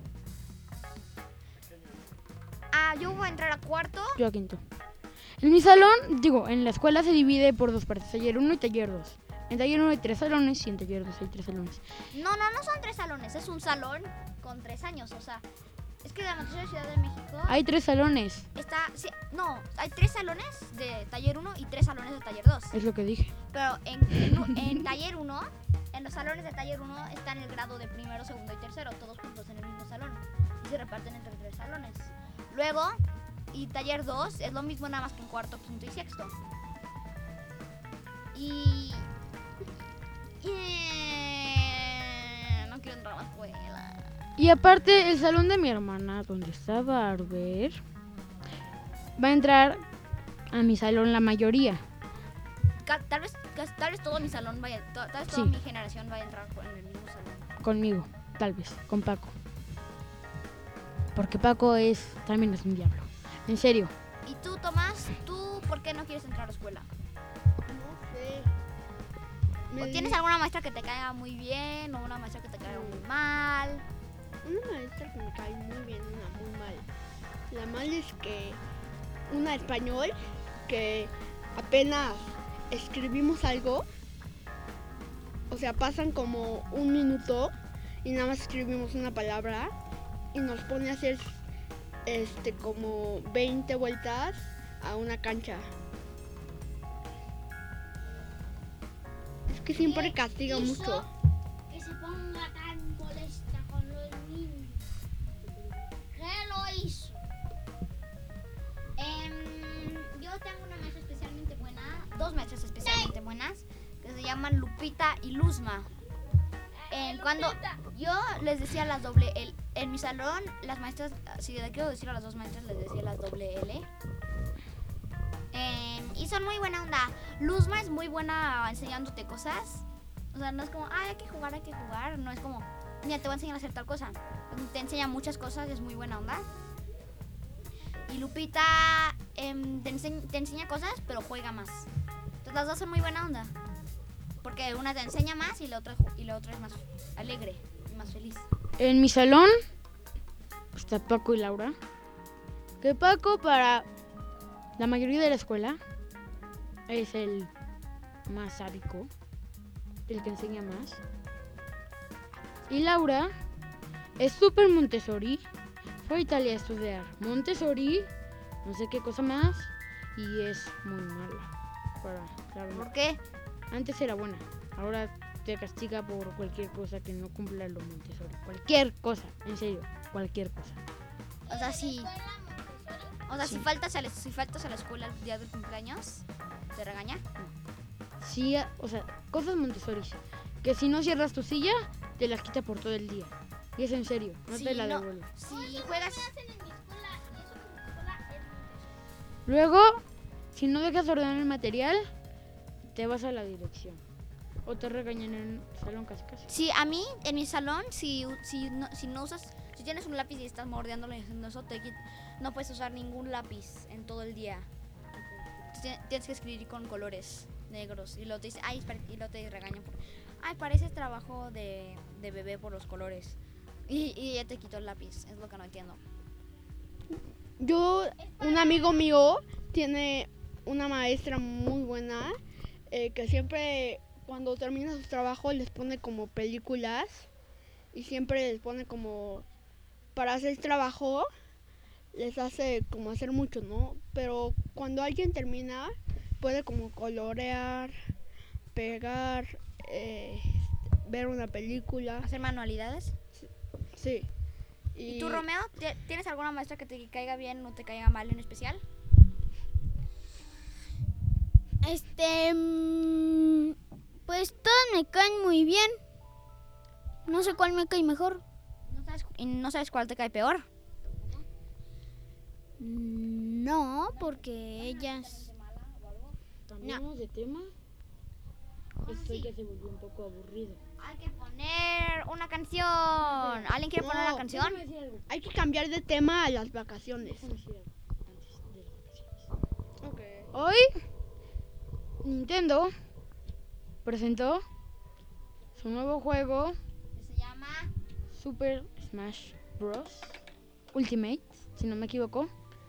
Ah, yo voy a entrar a cuarto. yo a quinto. En mi salón, digo, en la escuela se divide por dos partes, taller uno y taller dos. En taller uno hay tres salones y en taller dos hay tres salones. No, no, no son tres salones. Es un salón con tres años. O sea, es que la noticia de Ciudad de México Hay tres salones, está... sí, no, hay tres salones de taller uno y tres salones de taller dos. es lo que dije. Pero en, en, en taller uno, en los salones de taller uno están el grado de primero, segundo y tercero, todos juntos en el mismo salón. se reparten entre tres salones. Luego, y taller dos es lo mismo, nada más que en cuarto, quinto y sexto. Y... y eh, no quiero entrar a la escuela. Y aparte, el salón de mi hermana, donde está Barber, va a entrar a mi salón la mayoría. Ca- Tal vez, ca- tal vez todo mi salón vaya, to- tal vez toda Sí. mi generación vaya a entrar con- en el mismo salón. Conmigo, tal vez, con Paco. Porque Paco es, también es un diablo. En serio. Y tú, Tomás, ¿tú por qué no quieres entrar a la escuela? No sé. Me ¿O di- tienes alguna maestra que te caiga muy bien o una maestra que te caiga muy mal? Una maestra que me cae muy bien, una muy mal. La mal es que una español que apenas escribimos algo, o sea, pasan como un minuto y nada más escribimos una palabra y nos pone a hacer este como veinte vueltas a una cancha. Es que siempre castiga mucho. Que se ponga tan molesta con los niños. ¿Qué lo hizo? Em, yo tengo una maestra especialmente buena, dos maestras especialmente buenas, que se llaman Lupita y Luzma. En cuando yo les decía las doble L, en mi salón, las maestras, si le quiero decir a las dos maestras, les decía las doble L. Em, y son muy buena onda. Luzma es muy buena enseñándote cosas. O sea, no es como, ay, hay que jugar, hay que jugar. No es como, mira, te voy a enseñar a hacer tal cosa. Te enseña muchas cosas, es muy buena onda. Y Lupita em, te, enseñ- te enseña cosas, pero juega más. Entonces las dos son muy buena onda. Porque una te enseña más y la otra, ju- y la otra es más alegre y más feliz. En mi salón está Paco y Laura. Que Paco, para la mayoría de la escuela, es el más sádico, el que enseña más. Y Laura es súper Montessori. Fue a Italia a estudiar Montessori, no sé qué cosa más, y es muy mala. Para Laura. ¿Por qué? Antes era buena, ahora te castiga por cualquier cosa que no cumpla lo Montessori. Cualquier cosa, en serio, cualquier cosa. O sea, si, o sea, Sí. si faltas a la, si faltas a la escuela el día del cumpleaños, ¿te regaña? Sí, a- o sea, cosas Montessori. Que si no cierras tu silla, te las quita por todo el día. Y es en serio, no Si te la no- devuelve. Si juegas, Luego, si no dejas ordenar el material, te vas a la dirección. O te regañan en el salón casi casi. si a mí, en mi salón, si, si, no, si no usas, si tienes un lápiz y estás mordeándolo y haciendo eso, te quit- no puedes usar ningún lápiz en todo el día. Ti- Tienes que escribir con colores negros. Y luego te dice, ay, espera", y luego te regañan por, ay, parece trabajo de, de bebé por los colores. Y, y ya te quitó el lápiz, es lo que no entiendo. Yo, un amigo mío tiene una maestra muy buena eh, que siempre cuando termina su trabajo les pone como películas y siempre les pone como para hacer trabajo les hace como hacer mucho, ¿no? Pero cuando alguien termina puede como colorear, pegar, eh, ver una película. ¿Hacer manualidades? Sí. ¿Y tú, Romeo, ti- tienes alguna maestra que te caiga bien o te caiga mal en especial? Este. mm, Pues todas me caen muy bien. No sé cuál me cae mejor. ¿No sabes, ¿Y no sabes cuál te cae peor? Mm, No, porque ellas. ¿Cambiamos de tema? Esto ya se volvió un poco aburrido. Hay que poner una canción. ¿Alguien quiere poner No. una canción? Déjame decir algo. Hay que cambiar de tema a las vacaciones. Déjame decir algo antes de las vacaciones. Okay. Hoy, Nintendo presentó su nuevo juego, Se llama... Super Smash Bros. Ultimate, si no me equivoco.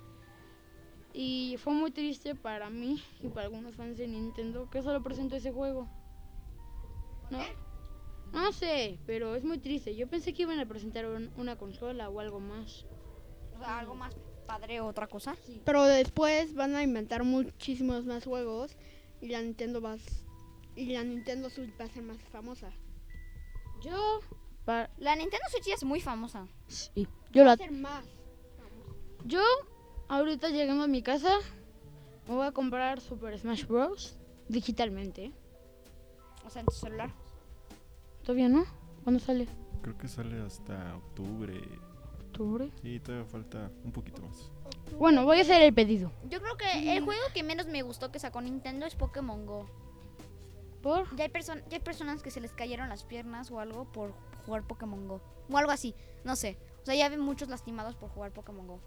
Y fue muy triste para mí y para algunos fans de Nintendo que solo presentó ese juego. No, no sé, pero es muy triste. Yo pensé que iban a presentar un- una consola o algo más. O sea, algo más padre o otra cosa. Pero después van a inventar muchísimos más juegos y la Nintendo va a, s- y la Nintendo Switch va a ser más famosa. Yo, pa- La Nintendo Switch ya es muy famosa. sí, Yo la... hacer más. Yo, ahorita llegando a mi casa, me voy a comprar Super Smash Bros. Digitalmente. O sea, en tu celular. ¿Todavía no? ¿Cuándo sale? Creo que sale hasta octubre. ¿Octubre? Sí, todavía falta un poquito más. Bueno, voy a hacer el pedido. Yo creo que el juego que menos me gustó que sacó Nintendo es Pokémon Go. ¿Por? Ya hay, perso- ya hay personas que se les cayeron las piernas o algo por jugar Pokémon Go. O algo así, no sé. O sea, ya ven muchos lastimados por jugar Pokémon Go.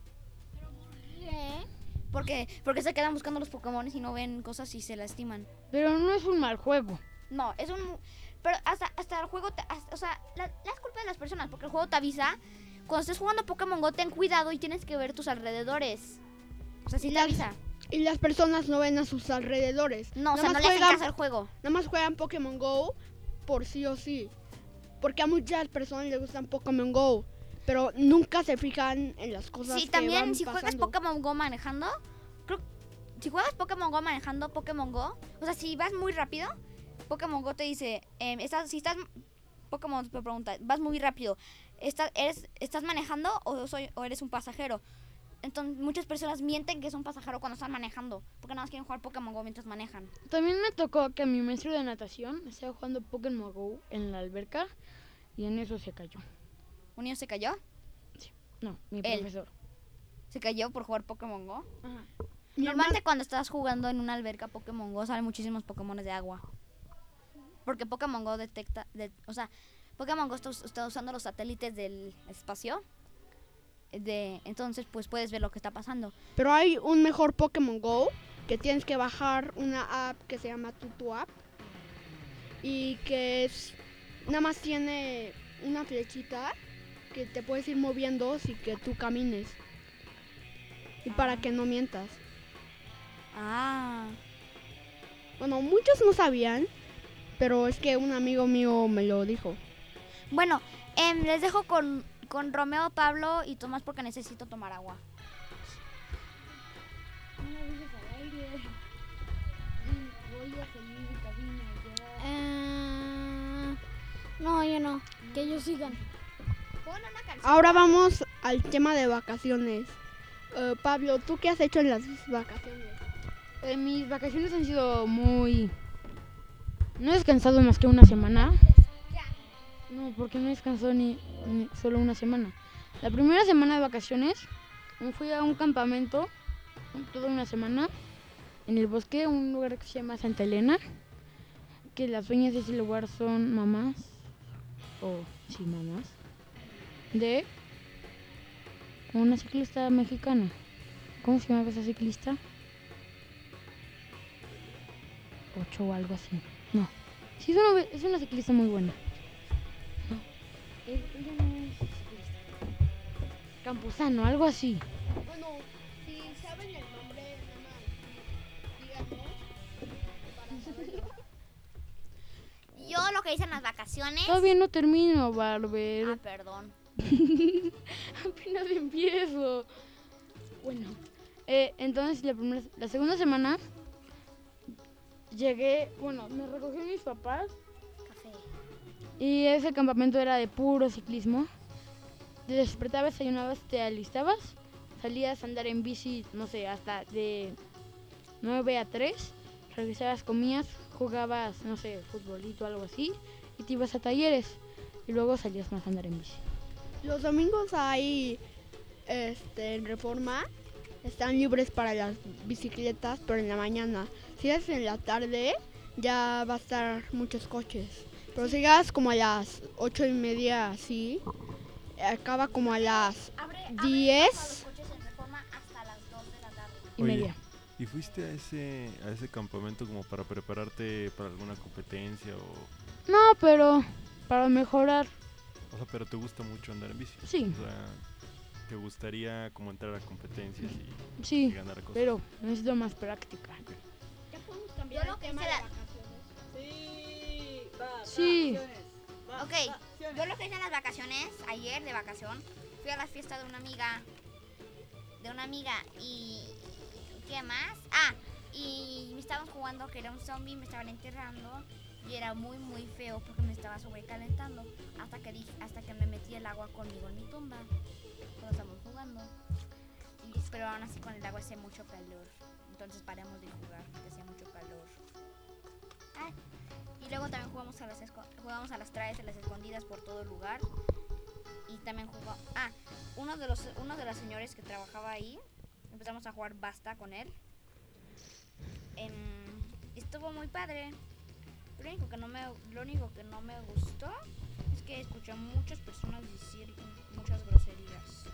¿Qué? Porque, porque se quedan buscando los Pokémon y no ven cosas y se lastiman. Pero no es un mal juego. No, es un... Pero hasta, hasta el juego... Te, hasta- o sea, la, la es culpa de las personas porque el juego te avisa. Cuando estés jugando Pokémon Go, ten cuidado y tienes que ver tus alrededores. O sea, sí te Las- avisa. Y las personas no ven a sus alrededores. No, o sea, Nada no más le hacen juegan- caso al juego. Nada más juegan Pokémon Go por sí o sí. Porque a muchas personas les gustan Pokémon Go, pero nunca se fijan en las cosas Sí, que también van si juegas pasando. Pokémon Go manejando, creo, si juegas Pokémon Go manejando Pokémon Go, o sea, si vas muy rápido, Pokémon Go te dice, eh, estás, si estás, Pokémon te pregunta, vas muy rápido, ¿estás, eres, ¿estás manejando o, soy, o eres un pasajero? Entonces, muchas personas mienten que es un pasajero cuando están manejando, porque nada más quieren jugar Pokémon Go mientras manejan. También me tocó que mi maestro de natación estaba jugando Pokémon Go en la alberca y en eso se cayó. ¿Un niño se cayó? No, mi Él. profesor. ¿Se cayó por jugar Pokémon Go? Ajá. Mi Normalmente cuando estás jugando en una alberca Pokémon Go salen muchísimos Pokémon de agua. Porque Pokémon Go detecta, de- o sea, Pokémon Go está, us- está usando los satélites del espacio. De, entonces, pues puedes ver lo que está pasando. Pero hay un mejor Pokémon Go que tienes que bajar una app que se llama Tutu App y que es nada más tiene una flechita que te puedes ir moviendo si que tú camines y para que no mientas. Ah. Bueno, muchos no sabían, pero es que un amigo mío me lo dijo. Bueno, em, les dejo con, con Romeo, Pablo y Tomás porque necesito tomar agua. Eh, no, yo no. Que ellos sigan. Pon una canción. Ahora vamos al tema de vacaciones. Eh, Pablo, ¿tú qué has hecho en las vacaciones? Eh, mis vacaciones han sido muy... No he descansado más que una semana. No, porque no he descansado ni, ni solo una semana. La primera semana de vacaciones me fui a un campamento toda una semana en el bosque, un lugar que se llama Santa Elena, que las dueñas de ese lugar son mamás, o sí, mamás, de una ciclista mexicana. ¿Cómo se llama esa ciclista? Ocho o algo así. No. Sí, es una, es una ciclista muy buena. No. Es, ella no es ciclista. Campuzano, algo así. Bueno, si saben el nombre, nada más díganos para saberlo. Yo lo que hice en las vacaciones... Todavía no termino, Barber. Ah, perdón. Apenas empiezo. Bueno, eh, entonces la, primera, la segunda semana llegué, bueno, me recogió mis papás. Café. Y ese campamento era de puro ciclismo. Te despertabas, desayunabas, te alistabas, salías a andar en bici, no sé, hasta de nueve a tres, regresabas, comías, jugabas, no sé, futbolito o algo así, y te ibas a talleres. Y luego salías más a andar en bici. Los domingos hay, este, en Reforma, están libres para las bicicletas, pero en la mañana. Si es en la tarde, ya va a estar muchos coches. Pero si llegas como a las ocho y media, así, acaba como a las Abre, diez. los coches en Reforma hasta las dos de la tarde. Y Oye, media. ¿y fuiste a ese, a ese campamento como para prepararte para alguna competencia o...? No, pero para mejorar, O sea, pero te gusta mucho andar en bici. Sí. O sea, te gustaría como entrar a competencias y, y sí, ganar cosas. pero necesito más práctica. Ya podemos Yo cambiar lo el que tema hice de la- vacaciones. Sí, Ok, yo lo que hice en las vacaciones, ayer de vacación, fui a la fiesta de una amiga, de una amiga y... ¿Qué más? Ah, y me estaban jugando que era un zombie, me estaban enterrando y era muy muy feo porque me estaba sobrecalentando hasta que dije, hasta que me metí el agua conmigo en mi tumba cuando estábamos jugando. Y, pero aún así con el agua hacía mucho calor, entonces paramos de jugar porque hacía mucho calor. Ah, y luego también jugamos a las esco- jugamos a las traes, a las escondidas por todo el lugar. Y también jugó. Ah, uno de los uno de los señores que trabajaba ahí, empezamos a jugar basta con él. Em, estuvo muy padre. Lo único que no me lo único que no me gustó es que escuché a muchas personas decir muchas groserías.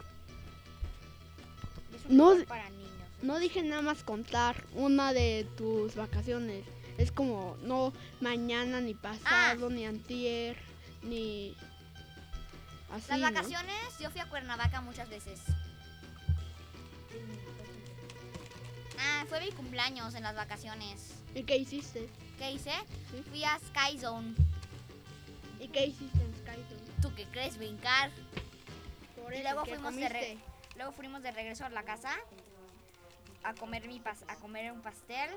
Y es un No, lugar para niños. no dije nada más contar una de tus vacaciones. Es como no mañana, ni pasado, Ah. ni antier, ni así, Las ¿no? vacaciones, yo fui a Cuernavaca muchas veces. Ah, fue mi cumpleaños en las vacaciones. ¿Y qué hiciste? ¿Qué hice? ¿Sí? Fui a Sky Zone. ¿Y qué hiciste en Skyzone? ¿Tú qué crees? Brincar. Por Y eso, luego ¿qué fuimos, de comiste? re- luego fuimos de regreso a la casa a comer, mi pas- a comer un pastel.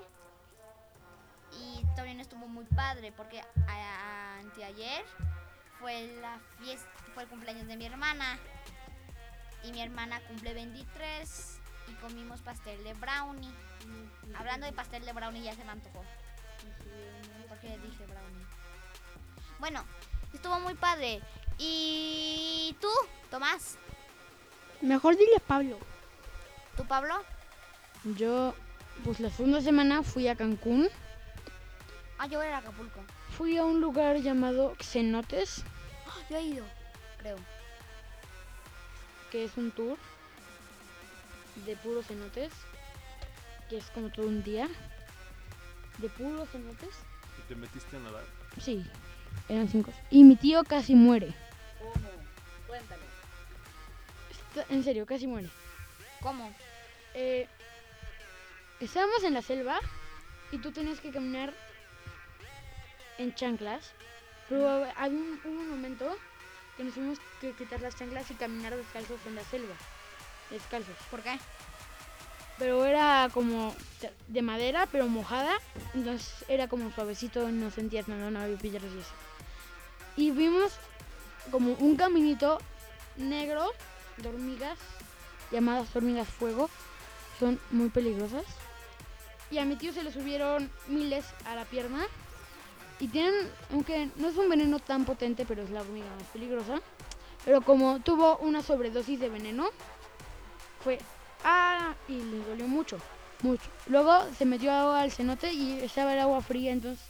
Y también estuvo muy padre porque a- a- anteayer fue la fiesta, fue el cumpleaños de mi hermana. Y mi hermana cumple veintitrés y comimos pastel de brownie. Hablando de pastel de brownie, ya se me antojó. Porque dije brownie. Bueno, estuvo muy padre. ¿Y tú, Tomás? Mejor dile a Pablo. ¿Tú, Pablo? Yo, pues la segunda semana fui a Cancún. Ah, yo voy a ir a Acapulco. Fui a un lugar llamado Cenotes, Ah, yo he ido, creo. que es un tour de puros cenotes, que es como todo un día de puros cenotes. ¿Y te metiste a nadar? Sí, eran cinco. Y mi tío casi muere. ¿Cómo? Cuéntalo. Está- en serio, casi muere. ¿Cómo? Eh, estábamos en la selva y tú tenías que caminar en chanclas, pero había un, hubo un momento que nos tuvimos que quitar las chanclas y caminar descalzos en la selva, descalzos. ¿Por qué? Pero era como de- de madera, pero mojada, entonces era como suavecito, no sentías nada, no había piedras y eso. Y vimos como un caminito negro de hormigas, llamadas hormigas fuego, son muy peligrosas. Y a mi tío se le subieron miles a la pierna. Y tienen, aunque no es un veneno tan potente, pero es la hormiga más peligrosa. Pero como tuvo una sobredosis de veneno, fue ah, y le dolió mucho, mucho. Luego se metió agua al cenote y estaba el agua fría, entonces.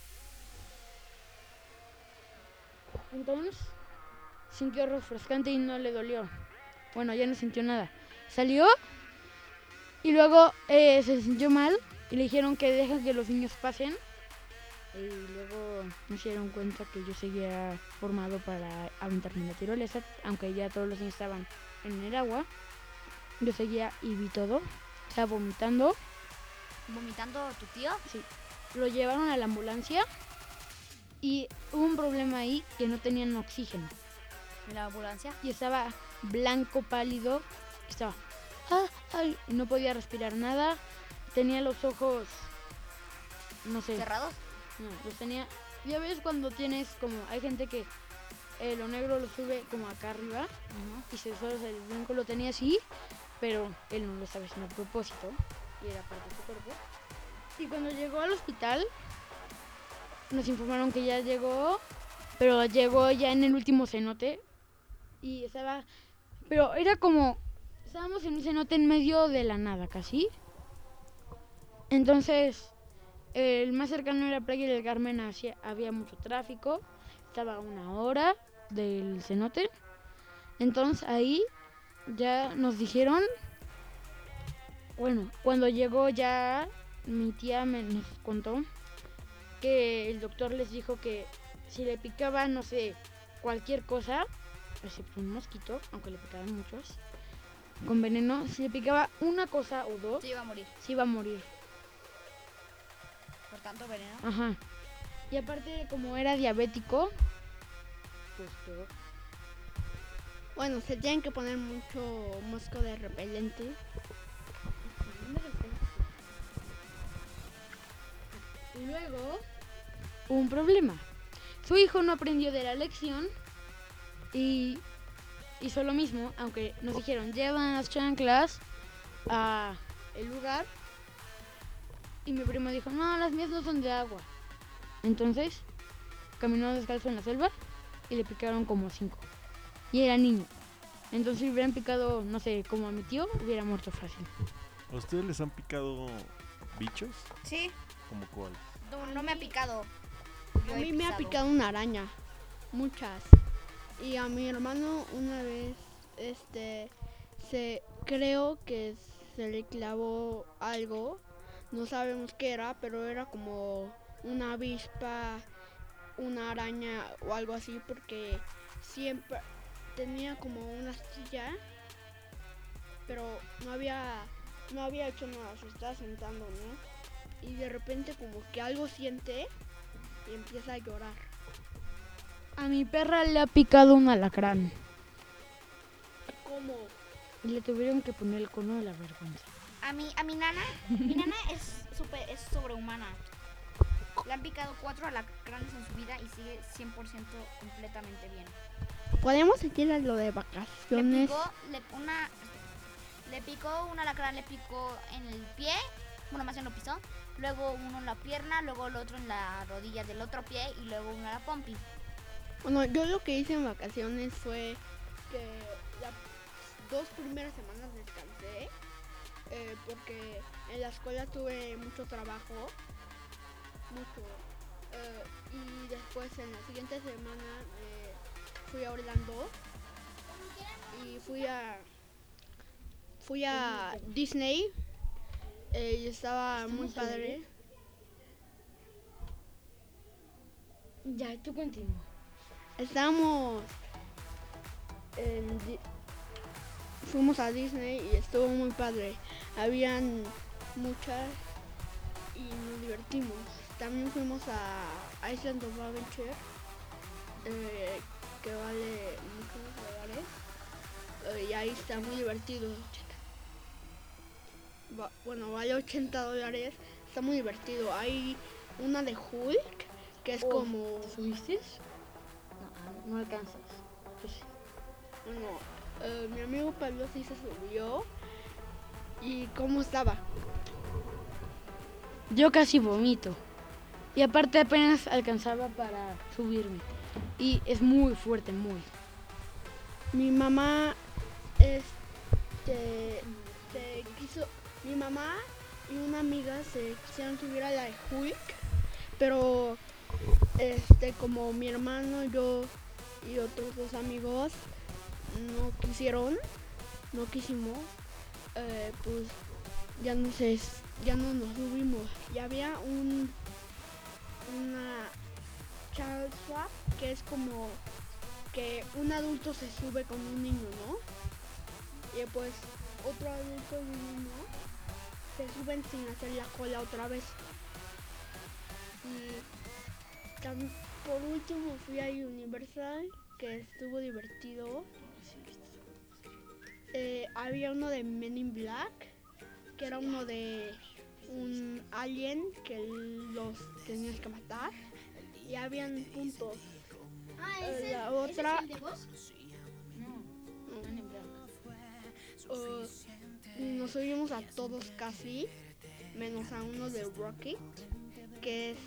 Entonces sintió refrescante y no le dolió. Bueno, ya no sintió nada. Salió y luego eh, se sintió mal y le dijeron que dejen que los niños pasen. Y luego nos dieron cuenta que yo seguía formado para aventarme la tirolesa, aunque ya todos los niños estaban en el agua. Yo seguía y vi todo. Estaba vomitando. ¿Vomitando tu tío? Sí. Lo llevaron a la ambulancia y hubo un problema ahí que no tenían oxígeno. ¿En la ambulancia? Y estaba blanco, pálido. Estaba... Ah, ay, no podía respirar nada. Tenía los ojos... No sé. ¿Cerrados? No, los tenía... Ya ves cuando tienes como... Hay gente que eh, lo negro lo sube como acá arriba. Uh-huh. Y se solo el blanco lo tenía así. Pero él no lo estaba haciendo a propósito. Y era parte de su cuerpo. Y cuando llegó al hospital... Nos informaron que ya llegó. Pero llegó ya en el último cenote. Y estaba... Pero era como... Estábamos en un cenote en medio de la nada casi. Entonces... El más cercano era Playa del Carmen, hacia, había mucho tráfico, estaba a una hora del cenote. Entonces ahí ya nos dijeron, bueno, cuando llegó ya mi tía me nos contó que el doctor les dijo que si le picaba, no sé, cualquier cosa, excepto un mosquito, aunque le picaban muchos, con veneno, si le picaba una cosa o dos, Se iba a morir. se iba a morir. ¿Por tanto veneno? Ajá. Y aparte, como era diabético, pues peor. Bueno, se tienen que poner mucho mosco de repelente. Y luego hubo un problema. su hijo no aprendió de la lección y hizo lo mismo, aunque nos dijeron, llevan las chanclas a el lugar. Y mi primo dijo, no, las mías no son de agua. Entonces, caminó descalzo en la selva y le picaron como cinco. Y era niño. Entonces, si hubieran picado, no sé, como a mi tío, hubiera muerto fácil. ¿A ustedes les han picado bichos? Sí, ¿Cómo cuál? no, no me ha picado. Yo A he mí me ha pisado. picado una araña, muchas. Y a mi hermano una vez, este, se creo que se le clavó algo, no sabemos qué era, pero era como una avispa, una araña o algo así, porque siempre tenía como una astilla, pero no había, no había hecho nada, se estaba sentando, ¿no? Y de repente como que algo siente y empieza a llorar. A mi perra le ha picado un alacrán. ¿Cómo? Y le tuvieron que poner el cono de la vergüenza. A mi, a mi nana, mi nana es, super, es sobrehumana. Le han picado cuatro alacranes en su vida y sigue cien por ciento completamente bien. Podemos seguir a lo de Le vacaciones. picó, le, una, le picó un alacrán, le picó en el pie, bueno, más bien lo pisó, luego uno en la pierna, luego el otro en la rodilla del otro pie y luego uno en la pompi. Bueno, yo lo que hice en vacaciones fue que las dos primeras semanas descansé eh, porque en la escuela tuve mucho trabajo, mucho. Eh, y después en la siguiente semana eh, fui a Orlando y fui a fui a Disney eh, y estaba muy padre. Ya, tú continúa. Estábamos en Di- fuimos a Disney y estuvo muy padre. Habían muchas y nos divertimos. También fuimos a Island of Adventure, eh, que vale muchos dólares. Eh, y ahí está muy divertido. Va- bueno, vale ochenta dólares. Está muy divertido. Hay una de Hulk, que es Oh, como... ¿Subiste? No, no alcanzas. Yo sí. Bueno, eh, mi amigo Pablo sí se subió. ¿Y cómo estaba? Yo casi vomito. Y aparte apenas alcanzaba para subirme. Y es muy fuerte, muy. Mi mamá, este, se quiso, mi mamá y una amiga se quisieron subir a la de Hulk, pero, este, como mi hermano, yo y otros dos amigos no quisieron, no quisimos, eh, pues ya no sé, ya no nos subimos. Y había un, una child swap que es como que un adulto se sube con un niño, ¿no? Y pues otro adulto y un niño se suben sin hacer la cola otra vez. Y tam- por último fui a Universal, que estuvo divertido. Eh, había uno de Men in Black, que era uno de un alien que los tenías que matar. Y habían puntos. Ah, Eh, ¿ese, la ese otra- es el de vos? Uh, nos subimos a todos casi, menos a uno de Rocket, que es,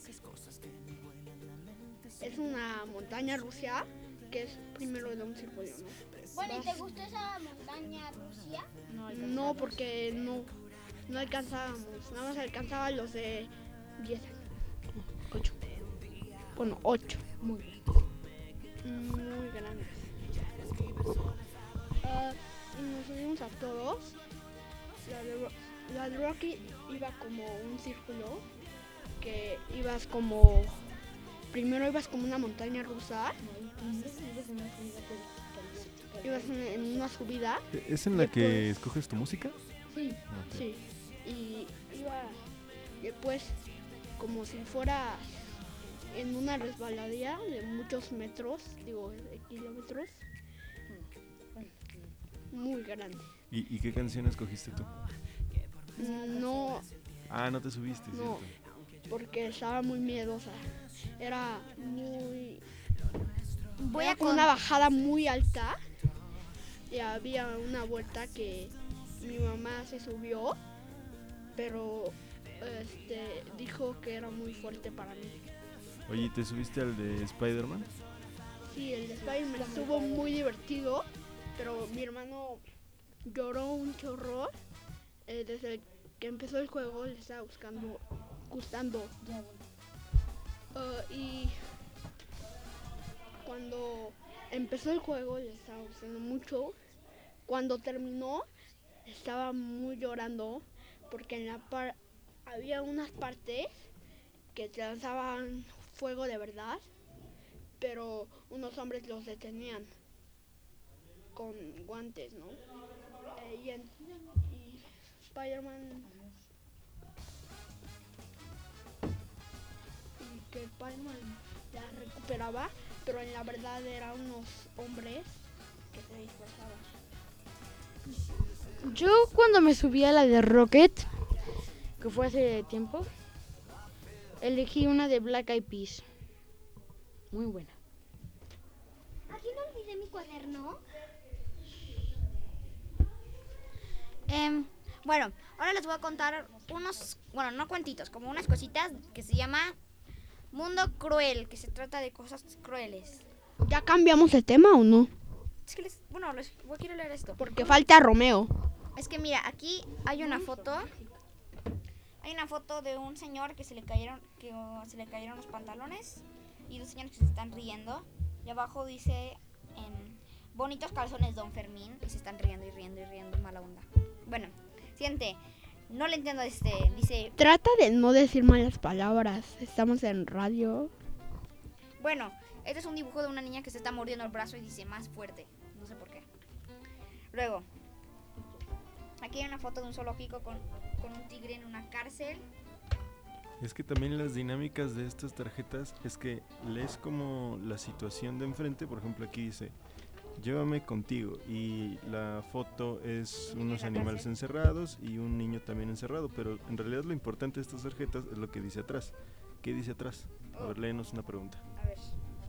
es una montaña rusa, que es primero de un círculo, ¿no? Bueno, ¿y te Vas- gustó esa montaña Rusia? No, porque no, no alcanzábamos, nada más alcanzaba los de diez años. Ocho. Bueno, ocho. Muy bien. Muy grandes. Ah, y nos subimos a todos. La de, Ro- la de Rocky iba como un círculo, que ibas como... Primero ibas como una montaña rusa, ibas en, en una subida. ¿Es en la que Después- escoges tu música? Sí, Ok. sí. Y iba después como si fuera en una resbaladilla de muchos metros, digo, de kilómetros. Muy grande. ¿Y, y qué canción escogiste tú? No, Ah, no te subiste, No. ¿cierto? porque estaba muy miedosa. Era muy... Voy era a con con- una bajada muy alta y había una vuelta que mi mamá se subió, pero este, dijo que era muy fuerte para mí. Oye, ¿te subiste al de Spider-Man? Sí, el de Spider-Man estuvo muy divertido, pero mi hermano lloró un chorro. Eh, desde que empezó el juego le estaba buscando, gustando. Ah, y cuando empezó el juego le estaba gustando mucho. Cuando terminó estaba muy llorando porque en la par había unas partes que te lanzaban fuego de verdad, pero unos hombres los detenían con guantes, ¿no? Eh, y, en- y Spider-Man... Y que Spider-Man la recuperaba, pero en la verdad eran unos hombres que se disfrazaban. Yo cuando me subí a la de Rocket, que fue hace tiempo, elegí una de Black Eyed Peas. Muy buena. Aquí no olvidé mi cuaderno. Em, bueno, ahora les voy a contar unos, bueno, no cuentitos, como unas cositas que se llama Mundo Cruel, que se trata de cosas crueles. ¿Ya cambiamos de tema o no? Es que les, bueno, les voy a quiero leer esto. Porque falta Romeo. Es que mira, aquí hay una foto. Hay una foto de un señor que se le cayeron, que uh, se le cayeron los pantalones y dos señores que se están riendo. Y abajo dice em, bonitos calzones Don Fermín y se están riendo y riendo y riendo, mala onda. Bueno, siguiente. No le entiendo este, dice, Trata de no decir malas palabras. Estamos en radio. bueno, este es un dibujo de una niña que se está mordiendo el brazo y dice más fuerte. No sé por qué. Luego, aquí hay una foto de un zoológico con, con un tigre en una cárcel. Es que también las dinámicas de estas tarjetas es que lees como la situación de enfrente. Por ejemplo, aquí dice, llévame contigo, y la foto es unos animales encerrados y un niño también encerrado, pero en realidad lo importante de estas tarjetas es lo que dice atrás. ¿Qué dice atrás? A ver, léenos una pregunta. A ver.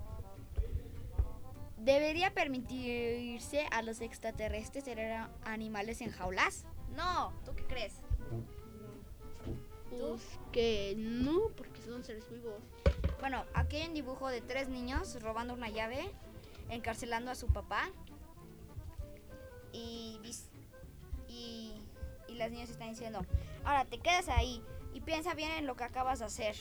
¿Debería permitirse a los extraterrestres tener a- animales en jaulas? No, ¿tú qué crees? Pues que no, porque son seres vivos. Bueno, aquí hay un dibujo de tres niños robando una llave, encarcelando a su papá. Y, dis- y, y las niñas están diciendo, ahora te quedas ahí y piensa bien en lo que acabas de hacer.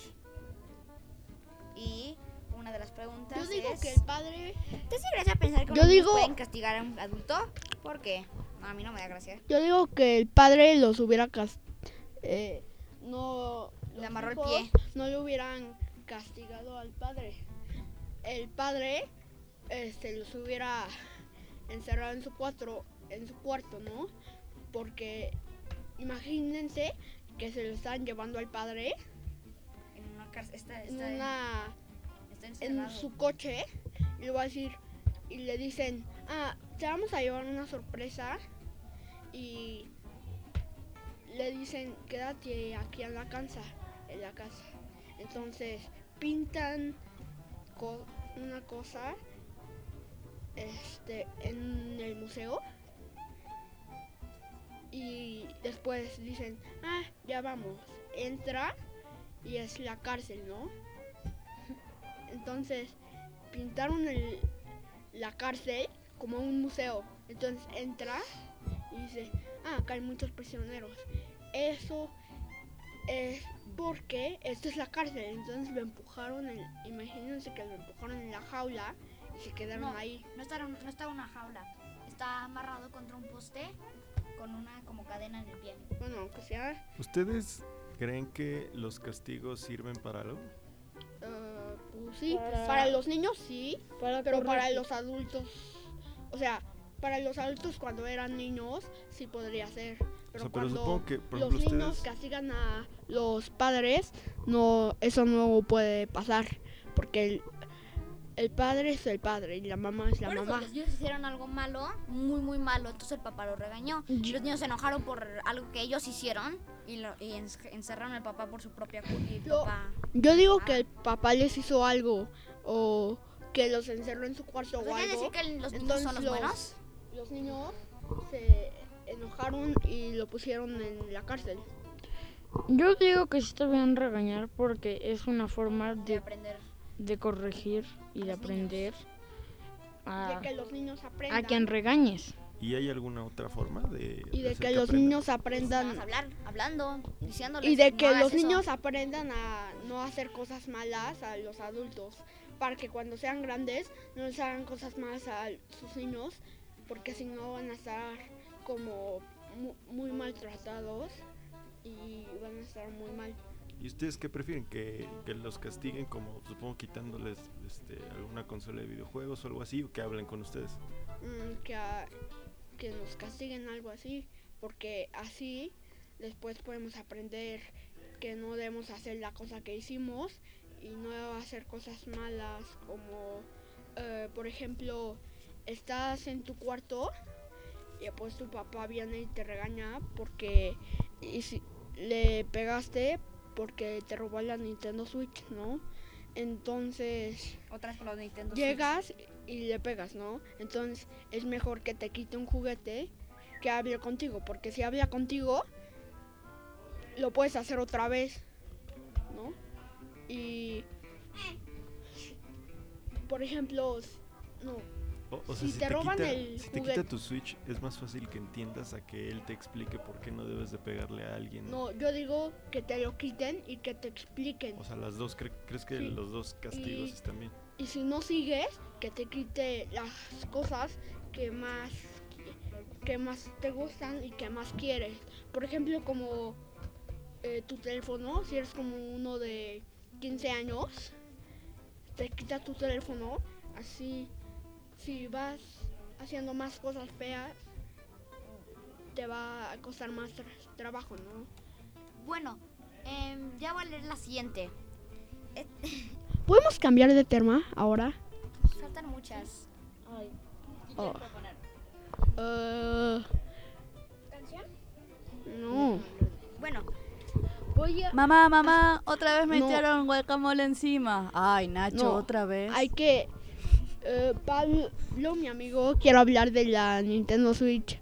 Y una de las preguntas Yo digo es, que el padre... ¿te hace gracia pensar que Yo los niños digo- pueden castigar a un adulto? ¿Por qué? No, a mí no me da gracia. Yo digo que el padre los hubiera cas- eh, no Le los amarró el hijos pie. no le hubieran castigado al padre. El padre este los hubiera encerrado en su cuarto, en su cuarto, ¿no? Porque imagínense que se lo están llevando al padre En una cárcel, está, en está, una está en encerrado. su coche y le va a decir y le dicen, ah, te vamos a llevar una sorpresa, y le dicen, quédate aquí en la casa, en la casa. Entonces pintan co- una cosa este en el museo y después dicen, ah, ya vamos, entra y es la cárcel, ¿no? Entonces pintaron el, la cárcel como un museo. Entonces entra y dice, ah, acá hay muchos prisioneros. Eso es porque esto es la cárcel. Entonces lo empujaron, en, imagínense que lo empujaron en la jaula y se quedaron No, ahí. no está, no está en una jaula. Está amarrado contra un poste con una como cadena en el pie. Bueno, aunque sea, ¿Ustedes creen que los castigos sirven para algo? uh, pues sí, Para- para los niños sí, Para pero para corregir. los adultos, o sea, para los adultos cuando eran niños sí podría ser. Pero, O sea, pero cuando supongo que, por los ejemplo, niños ustedes... castigan a los padres, no, eso no puede pasar, porque el- el padre es el padre y la mamá es la Por eso, mamá. los niños hicieron algo malo, muy muy malo, entonces el papá lo regañó. Y los niños se enojaron por algo que ellos hicieron y, lo, y en- encerraron al papá por su propia culpa. Y el Yo- papá, Yo digo que el papá les hizo algo o que los encerró en su cuarto ¿Nos o quieren algo. decir que los niños Entonces son los, los- buenos? Los niños se enojaron y lo pusieron en la cárcel. Yo digo que sí está bien regañar porque es una forma De de, aprender. de corregir y de los aprender a, De que los niños aprendan. a quien regañes. ¿Y hay alguna otra forma de Y de hacer que los aprendan? niños Nada aprendan. más hablar, hablando, diciéndoles. Y de "No que hagas los eso". niños aprendan a no hacer cosas malas a los adultos. Para que cuando sean grandes no les hagan cosas malas a sus niños. Porque si no van a estar como mu- muy maltratados. Y van a estar muy mal. ¿Y ustedes qué prefieren? ¿Que, que los castiguen como, supongo, quitándoles este, alguna consola de videojuegos o algo así? ¿O que hablen con ustedes? Mm, que, a- que nos castiguen algo así, porque así después podemos aprender que no debemos hacer la cosa que hicimos y no hacer cosas malas como, eh, por ejemplo, estás en tu cuarto y pues tu papá viene y te regaña porque y si le pegaste porque te robó la Nintendo Switch, ¿no? Entonces Otra vez con los Nintendo llegas y le pegas, ¿no? Entonces es mejor que te quite un juguete que hable contigo, porque si habla contigo lo puedes hacer otra vez, ¿no? Y por ejemplo, s- no, O, o sea, Si si, te te, roban quita, el si te juguete- quita tu Switch, es más fácil que entiendas a que él te explique por qué no debes de pegarle a alguien. no, yo digo que te lo quiten y que te expliquen. O sea, las dos, ¿cre- ¿crees que Sí. los dos castigos Y- están bien? Y si no sigues, que te quite las cosas que más que más te gustan y que más quieres. Por ejemplo, como eh, tu teléfono, si eres como uno de quince años, te quita tu teléfono, así si vas haciendo más cosas feas, te va a costar más tra- trabajo, ¿no? Bueno, em, ya voy a leer la siguiente. Eh, ¿Podemos cambiar de tema ahora? faltan muchas. ¿Qué Oh. quieren proponer? Eh, no. Bueno, Voy a... Mamá, mamá, otra vez me No. echaron guacamole encima. Ay, Nacho, No, otra vez. Hay que... eh, Pablo, mi amigo, quiero hablar de la Nintendo Switch.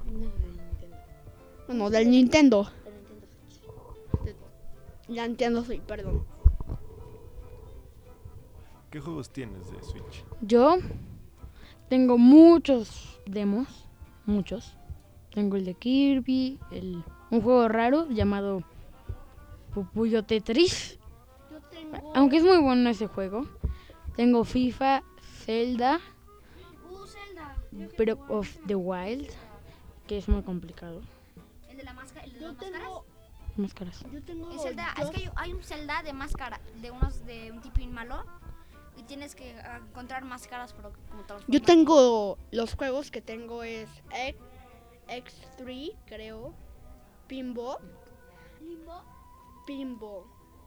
Bueno, del Nintendo. De- La Nintendo Switch, perdón. ¿Qué juegos tienes de Switch? Yo tengo muchos demos, muchos. Tengo el de Kirby, el, un juego raro llamado Pupuyo Tetris. Yo tengo... Aunque es muy bueno ese juego. Tengo FIFA, Zelda, uh, Zelda. Breath of the Wild, que es muy complicado. El de la máscara, el de Yo las máscaras. tengo... Máscaras. Yo tengo... El Zelda, yo- es que hay, hay un Zelda de máscara, de unos de un tipín malo. Y tienes que ah, encontrar máscaras pero como Yo transformar. tengo... Los juegos que tengo es X, X tres, creo. Pinball. Pinball.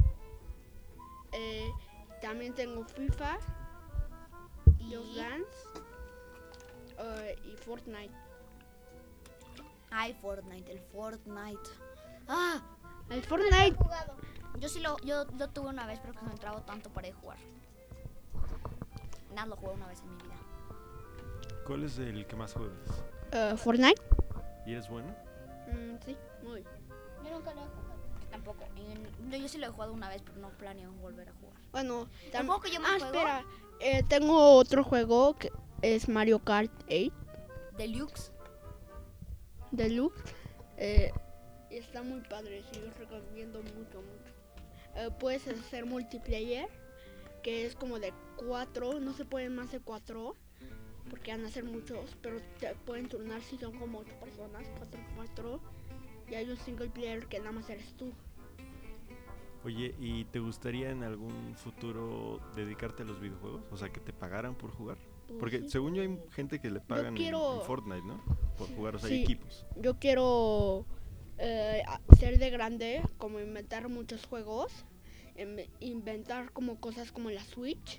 Eh, también tengo FIFA, Y- Just Dance eh, y Fortnite. Ay, Fortnite, el Fortnite. Ah, El Fortnite. yo sí lo, yo lo tuve una vez, pero que me entraba tanto para ir a jugar. Nada, lo jugué una vez en mi vida. ¿Cuál es el que más juegas? eh, Fortnite. ¿Y eres bueno? Mm, sí, muy. Yo nunca lo he jugado. Tampoco. En- no, yo sí lo he jugado una vez, pero no planeo volver a jugar. Bueno, El tam- juego que yo más ah, juego, espera. Eh, tengo otro juego que es Mario Kart ocho Deluxe. Deluxe. Eh, y está muy padre, sí, lo recomiendo mucho, mucho. Eh, puedes hacer multiplayer, que es como de cuatro, no se pueden más de cuatro, porque van a ser muchos, pero te pueden turnar si son como ocho personas, cuatro, cuatro. Y hay un single player que nada más eres tú. Oye, ¿y te gustaría en algún futuro dedicarte a los videojuegos? O sea, que te pagaran por jugar. Pues Porque sí. según yo hay gente que le pagan en- quiero- en, Fortnite, ¿no? Por jugar, o sea, hay Sí. equipos. Yo quiero eh, a- ser de grande, como inventar muchos juegos, em- inventar como cosas como la Switch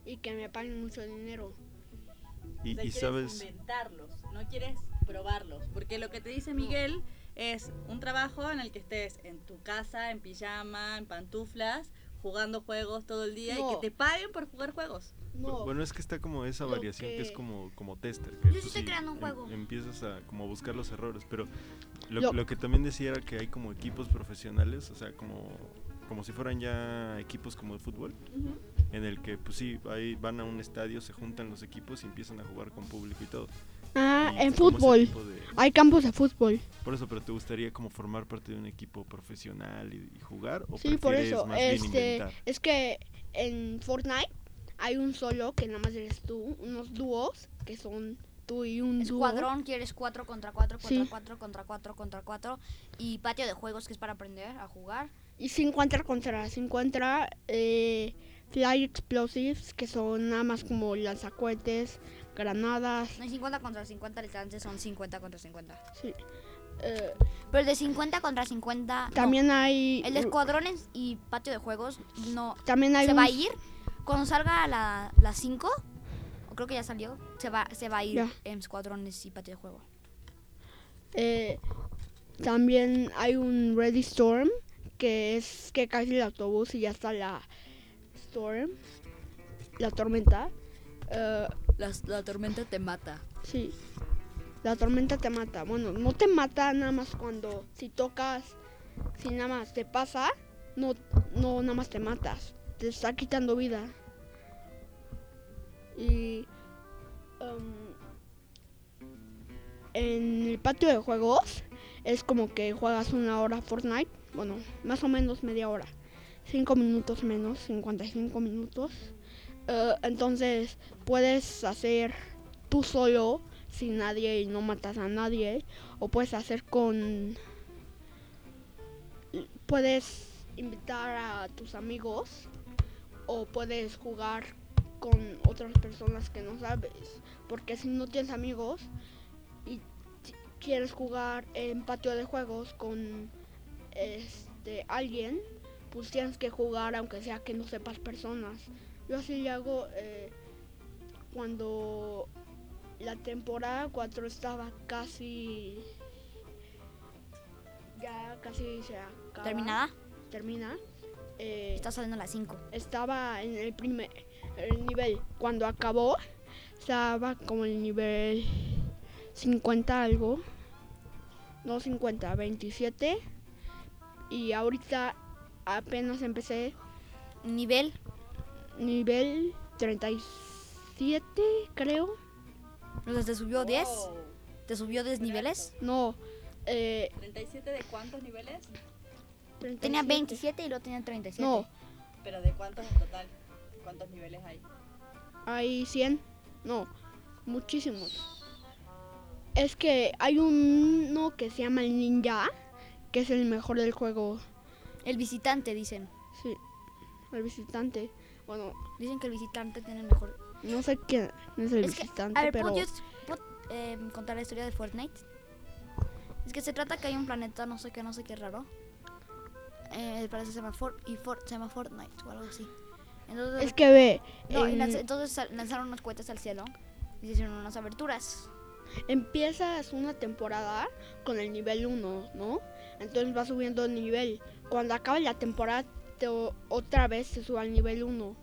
y que me paguen mucho dinero. Y, O sea, y quieres sabes, inventarlos, no quieres probarlos. Porque lo que te dice Miguel es un trabajo en el que estés en tu casa, en pijama, en pantuflas, jugando juegos todo el día y No. que te paguen por jugar juegos. No, bueno, es que está como esa Lo variación que... es que- como, como tester. Que Yo tú sí estoy creando un em- juego. empiezas a como buscar los errores, pero lo, Lo- lo que también decía era que hay como equipos profesionales, o sea, como, como si fueran ya equipos como de fútbol, en el que pues sí, ahí van a un estadio, se juntan los equipos y empiezan a jugar con público y todo. ah, Y en como ese fútbol. tipo de- Hay campos de fútbol. por eso, pero ¿te gustaría como formar parte de un equipo profesional y, y jugar? ¿O Sí, por prefieres eso. más bien Este, inventar? es que en Fortnite hay un solo que nada más eres tú, unos dúos que son tú y un dúo. Escuadrón, quieres cuatro contra cuatro, contra Sí. cuatro, contra cuatro, contra cuatro. Y patio de juegos, que es para aprender a jugar. Y se encuentra contra, se encuentra eh, Fly Explosives, que son nada más como lanzacohetes, granadas. No hay cincuenta contra cincuenta, literalmente son cincuenta contra cincuenta. Sí. Eh, Pero el de cincuenta contra cincuenta. no. también hay. El de escuadrones y patio de juegos no. También hay Se un- va a ir cuando salga la, la cinco, o creo que ya salió, se va, se va a ir Ya. en escuadrones y patio de juego. eh, también hay un Ready Storm, que es que cae el autobús y ya está la Storm, la tormenta. Eh, La, la tormenta te mata. Sí, la tormenta te mata. Bueno, no te mata nada más cuando, si tocas, si nada más te pasa, no, no nada más te matas, te está quitando vida. Y um, en el patio de juegos es como que juegas una hora Fortnite, bueno, más o menos media hora, cinco minutos menos, cincuenta y cinco minutos. Eh, entonces puedes hacer tú solo, sin nadie y no matas a nadie, o puedes hacer con... Puedes invitar a tus amigos, o puedes jugar con otras personas que no sabes, porque si no tienes amigos y ti- quieres jugar en patio de juegos con este alguien, pues tienes que jugar aunque sea que no sepas personas. Yo así le hago eh, cuando la temporada cuatro estaba casi... Ya casi se acaba. ¿Terminada? Termina. eh, Está saliendo la cinco. estaba en el primer el nivel. Cuando acabó, estaba como el nivel cincuenta algo. No cincuenta, veintisiete. Y ahorita apenas empecé Nivel. nivel treinta y siete, creo. O sea, ¿te subió diez? Wow. ¿Te subió diez niveles? No, eh, ¿treinta y siete de cuántos niveles? treinta y Tenía siete. veintisiete y luego tenía treinta y siete. No, ¿Pero de cuántos en total? ¿Cuántos niveles hay? hay cien. No, muchísimos. Es que hay uno que se llama el ninja, que es el mejor del juego. El visitante, dicen. Sí, el visitante. Bueno, Dicen que el visitante tiene el mejor. no sé quién es el Es que, visitante, a ver, pero ¿puedo, yo- puedo, eh, contar la historia de Fortnite? Es que se trata que hay un planeta, no sé qué, no sé qué raro. Eh, parece que se llama, Fort, y Fort, se llama Fortnite o algo así. Entonces, es que ve, no, y en- lanz- entonces sal- lanzaron unos cohetes al cielo y se hicieron unas aberturas. empiezas una temporada con el nivel uno, ¿no? Entonces vas subiendo de nivel. Cuando acabe la temporada, te, o- otra vez se sube al nivel uno.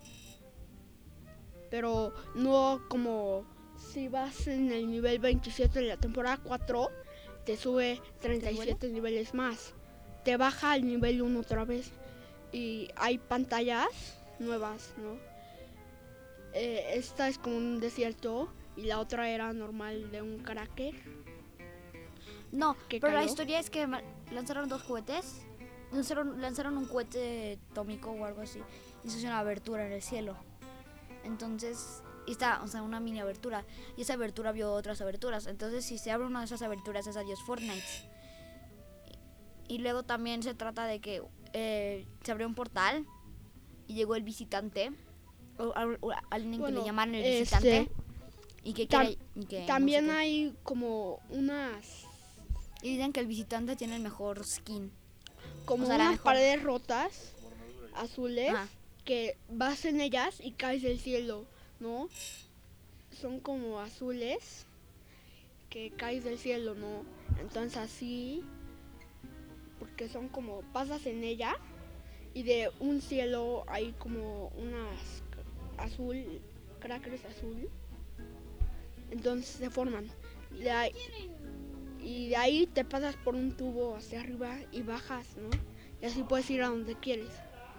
Pero no como si vas en el nivel veintisiete de la temporada cuatro, te sube treinta y siete niveles más. Te baja al nivel uno otra vez. Y hay pantallas nuevas, ¿no? Eh, esta es como un desierto y la otra era normal de un cracker. No, ¿Qué pero la cayó? historia es que ma- lanzaron dos cohetes. Lanzaron, lanzaron un cohete atómico o algo así. Y se hizo una abertura en el cielo. Entonces, y está, o sea, una mini abertura. Y esa abertura vio otras aberturas. Entonces, si se abre una de esas aberturas, es adiós Fortnite. Y, y luego también se trata de que eh, se abrió un portal y llegó el visitante. O, o- o alguien que Bueno, le llamaron el este, visitante. Y que, tam- quiere- y que no También sé qué. hay como unas Y dicen que el visitante tiene el mejor skin. como O sea, la unas mejor. paredes rotas azules Ajá. que vas en ellas y caes del cielo, ¿no? Son como azules que caes del cielo, ¿no? Entonces así, porque son como, pasas en ella y de un cielo hay como unas azul, crackers azul, entonces se forman. De ahí, y de ahí te pasas por un tubo hacia arriba y bajas, ¿no? Y así puedes ir a donde quieres.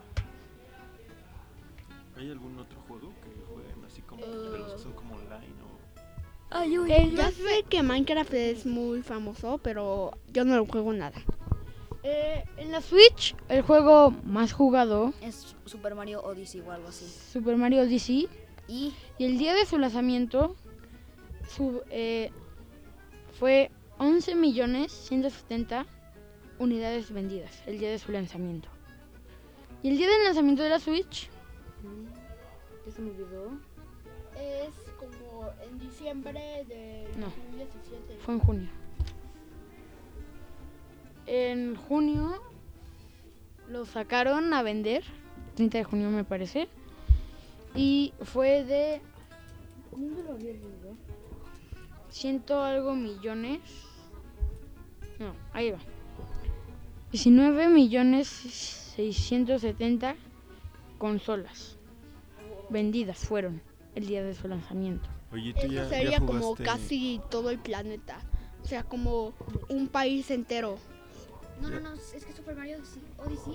¿Hay algún otro juego que jueguen así como de los que son como online o...? Ay, uy, eh, ya sé que Minecraft es muy famoso, pero yo no lo juego nada. Eh, en la Switch, el juego más jugado es Super Mario Odyssey o algo así. Super Mario Odyssey. Y, y el día de su lanzamiento su, eh, fue once millones ciento setenta unidades vendidas. El día de su lanzamiento. Y el día del lanzamiento de la Switch... ¿Qué se me olvidó? Es como en diciembre de no, dos mil diecisiete. Fue en junio. En junio lo sacaron a vender, treinta de junio me parece, y fue de... ¿Dónde lo había leído? Ciento algo millones. No, ahí va. diecinueve millones seiscientos setenta consolas vendidas fueron el día de su lanzamiento. Oye, ¿tú ya, Eso sería ya como jugaste? casi todo el planeta. O sea, como un país entero. No, no, no, es que Super Mario Odyssey.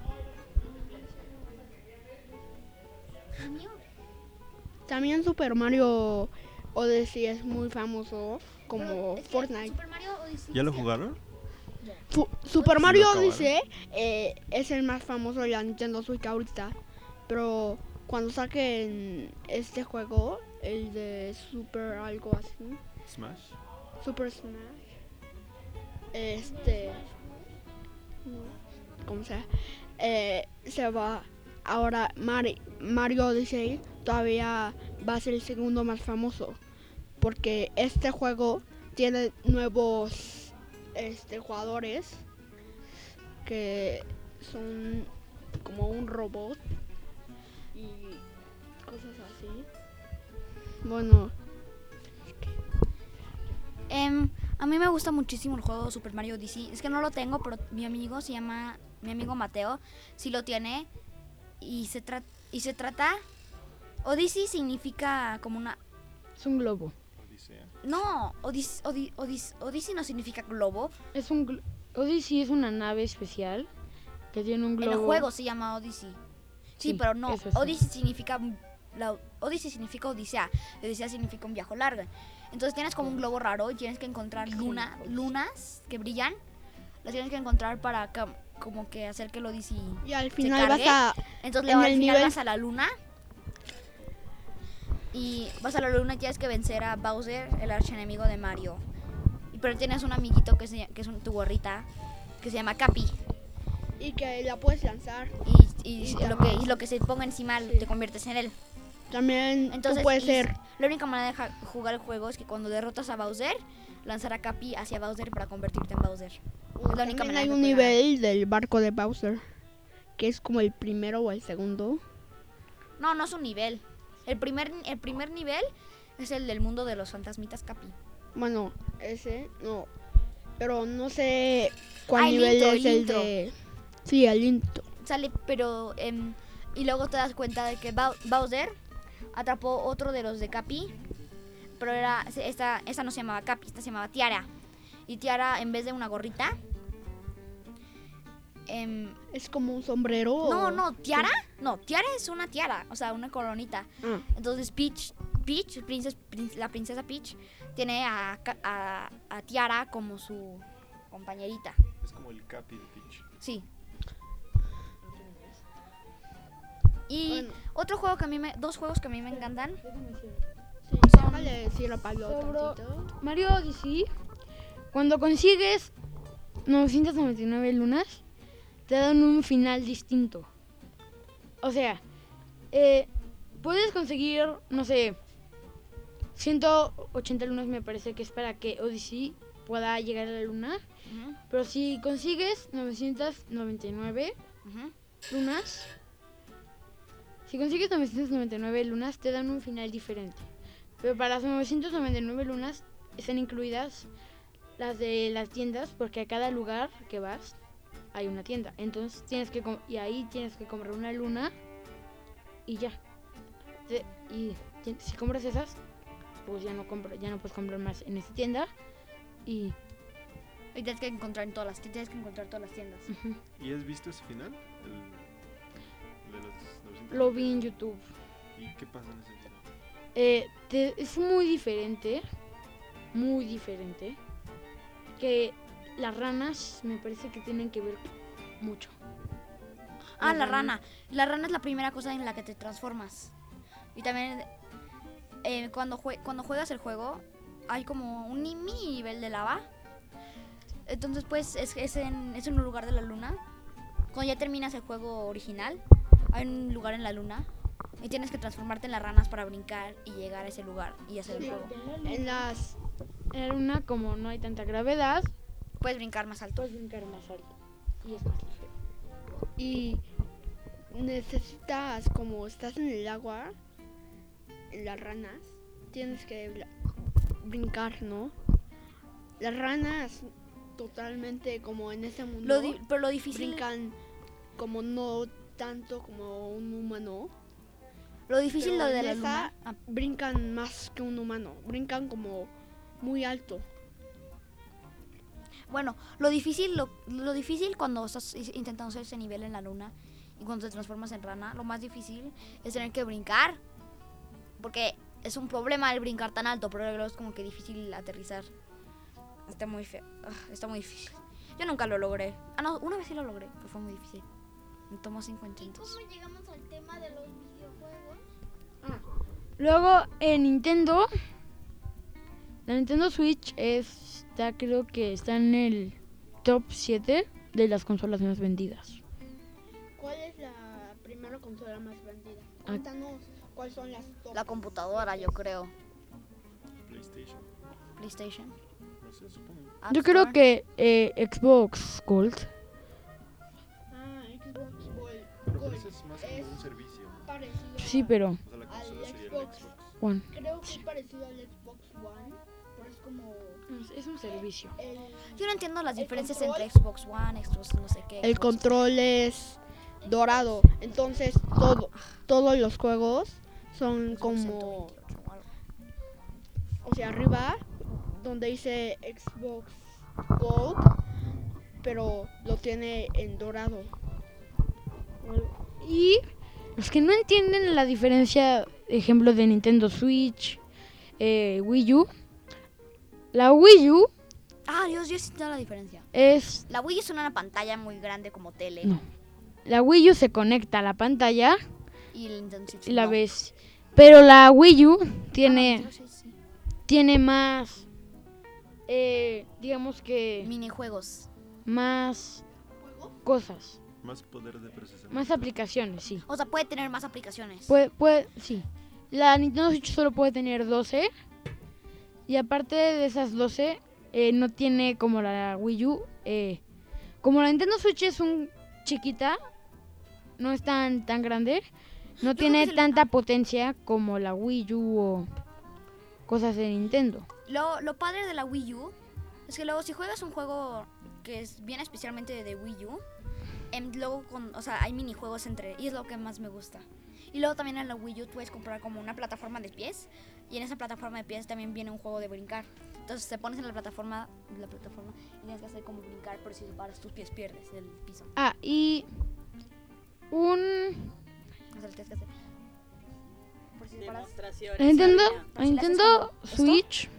También Super Mario Odyssey es muy famoso, como es que Fortnite. Super Mario Odyssey ¿Ya lo jugaron? Fu- Super ¿Sí Mario lo Odyssey eh, es el más famoso de la Nintendo Switch ahorita. Pero cuando saquen este juego, el de Super algo así, Smash. Super Smash, este, como sea, eh, se va. Ahora Mari- Mario Odyssey todavía va a ser el segundo más famoso, porque este juego tiene nuevos este, jugadores que son como un robot y cosas así. Bueno, Em, a mí me gusta muchísimo el juego Super Mario Odyssey. Es que no lo tengo, pero mi amigo se llama, mi amigo Mateo, sí lo tiene. Y se, tra- y se trata, Odyssey significa como una... Es un globo. Odisea. No, Odis- Odi- Odis- Odyssey no significa globo. Es un gl- Odyssey es una nave especial que tiene un globo. En el juego se llama Odyssey. Sí, Sí, pero no, eso sí. Odyssey significa... La, Odyssey significa Odisea. Odisea significa un viaje largo. Entonces tienes como un globo raro y tienes que encontrar luna, lunas que brillan. Las tienes que encontrar para ca- como que hacer que el Odyssey y al se final vas cargue. a Entonces en al el final nivel- vas a la luna. Y vas a la luna y tienes que vencer a Bowser, el archienemigo de Mario. Y pero tienes un amiguito que, se, que es un, tu gorrita, que se llama Capi. y que la puedes lanzar. Y, y, Y lo, que, y lo que se ponga encima te conviertes en él. También Entonces, tú puedes y ser la única manera de ja- jugar el juego es que cuando derrotas a Bowser, lanzar a Capi hacia Bowser para convertirte en Bowser. Es la única También manera hay de un jugar. nivel del barco de Bowser, que es como el primero o el segundo. No, no es un nivel. El primer, el primer nivel es el del mundo de los fantasmitas Capi. Bueno, ese no. Pero no sé cuál Ah, el nivel intro, es el el intro. de... Sí, el intro. Sale, pero... em, y luego te das cuenta de que Bow- Bowser atrapó otro de los de Capi. Pero era esta, esta no se llamaba Capi, esta se llamaba Tiara. Y Tiara, en vez de una gorrita... em, Es como un sombrero. no, o- no, ¿Tiara? No, Tiara es una tiara, o sea, una coronita. Ah, Entonces Peach, Peach, princes- prin- la princesa Peach, tiene a, Ca- a, a Tiara como su compañerita. Es como el Capi de Peach. Sí. Y Bueno. otro juego que a mí me, dos juegos que a mí me encantan. sí, Son- déjale decir a Pablo Sobre tantito. Mario Odyssey, cuando consigues novecientas noventa y nueve lunas, te dan un final distinto. O sea, eh, puedes conseguir, no sé, ciento ochenta lunas me parece que es para que Odyssey pueda llegar a la luna. Ujú, Pero si consigues novecientas noventa y nueve ujú. lunas, Si consigues novecientas noventa y nueve lunas, te dan un final diferente. Pero para las novecientas noventa y nueve lunas están incluidas las de las tiendas, porque a cada lugar que vas hay una tienda. Entonces tienes que com- y ahí tienes que comprar una luna y ya. Te- y ti- si compras esas, pues ya no compra, ya no puedes comprar más en esa tienda y Y tienes que encontrar en todas las, tienes que encontrar todas las tiendas. ujú. ¿Y has visto ese final? El, de los novecientos Lo vi en YouTube. ¿Y qué pasa en ese final? Eh, te- es muy diferente, muy diferente, que las ranas me parece que tienen que ver mucho. Ah, La la rana. rana. La rana es la primera cosa en la que te transformas. Y también eh, cuando, jue- cuando juegas el juego hay como un ni- mini nivel de lava. Entonces pues es, es, en, es en un lugar de la luna. Cuando ya terminas el juego original, hay un lugar en la luna. Y tienes que transformarte en las ranas para brincar y llegar a ese lugar y hacer el juego. En las... En la luna, como no hay tanta gravedad, Puedes brincar más alto. puedes brincar más alto y es más ligero. Y necesitas, como estás en el agua, en las ranas, tienes que bla- brincar, ¿no? Las ranas totalmente como en ese mundo Lo di- pero lo difícil, brincan como no tanto como un humano. lo difícil Pero lo de en la esa luna. Ah, brincan más que un humano, brincan como muy alto. Bueno, lo difícil, lo, lo difícil cuando estás is- intentando hacer ese nivel en la luna y cuando te transformas en rana, lo más difícil es tener que brincar. Porque es un problema el brincar tan alto, pero luego es como que difícil aterrizar. Está muy feo, ah, está muy difícil. Yo nunca lo logré. Ah, no, una vez sí lo logré, pero fue muy difícil. Me tomó cinco intentos. ¿Cómo llegamos al tema de los videojuegos? Luego en Nintendo, la Nintendo Switch es, está, creo que está en el top siete de las consolas más vendidas. ¿Cuál es la primera consola más vendida? Ah. Cuéntanos cuáles son las top. La computadora, yo creo. PlayStation. PlayStation. No sé, supongo. App Yo creo Store. que eh, Xbox Gold. Ah, Xbox Gold. Pero Gold. ese es más como Es un servicio. parecido Sí, a- pero O sea, la consola sería el Xbox. Xbox. One. Creo que es parecido al Xbox One, pero es como Es un servicio. el, Yo no entiendo las el diferencias control- entre Xbox One, Xbox no sé qué. el Xbox- control es dorado. Entonces todo, todos los juegos son Xbox como, ciento veintiocho o algo. o sea, arriba donde dice Xbox Gold, pero lo tiene en dorado. Y los que no entienden la diferencia, ejemplo de Nintendo Switch, eh, Wii U. La Wii U Ah, Dios, yo sí entiendo la diferencia. es... La Wii es una pantalla muy grande como tele. No. La Wii U se conecta a la pantalla Y el Nintendo Switch y la no. ves. Pero la Wii U tiene, Ah, sí, sí. tiene más, eh, digamos que, Minijuegos. más cosas, Más poder de procesamiento. más aplicaciones, sí. O sea, puede tener más aplicaciones. Puede, puede, sí. La Nintendo Switch solo puede tener doce. Y aparte de esas doce, eh, no tiene como la Wii U. eh, como la Nintendo Switch es un chiquita, no es tan, tan grande, no creo tiene que es el- tanta potencia como la Wii U o cosas de Nintendo. Lo, lo padre de la Wii U es que luego si juegas un juego que es bien especialmente de Wii U, em, luego con, o sea, hay minijuegos entre, y es lo que más me gusta. Y luego también en la Wii U tú puedes comprar como una plataforma de pies, y en esa plataforma de pies también viene un juego de brincar. Entonces te pones en la plataforma, la plataforma y tienes que hacer como brincar, pero si paras tus pies pierdes del piso. Ah, y un... O sea, lo tienes que hacer. Por si te paras. Demostraciones. La Nintendo, Sabrina. la Por si le haces Nintendo como esto. Switch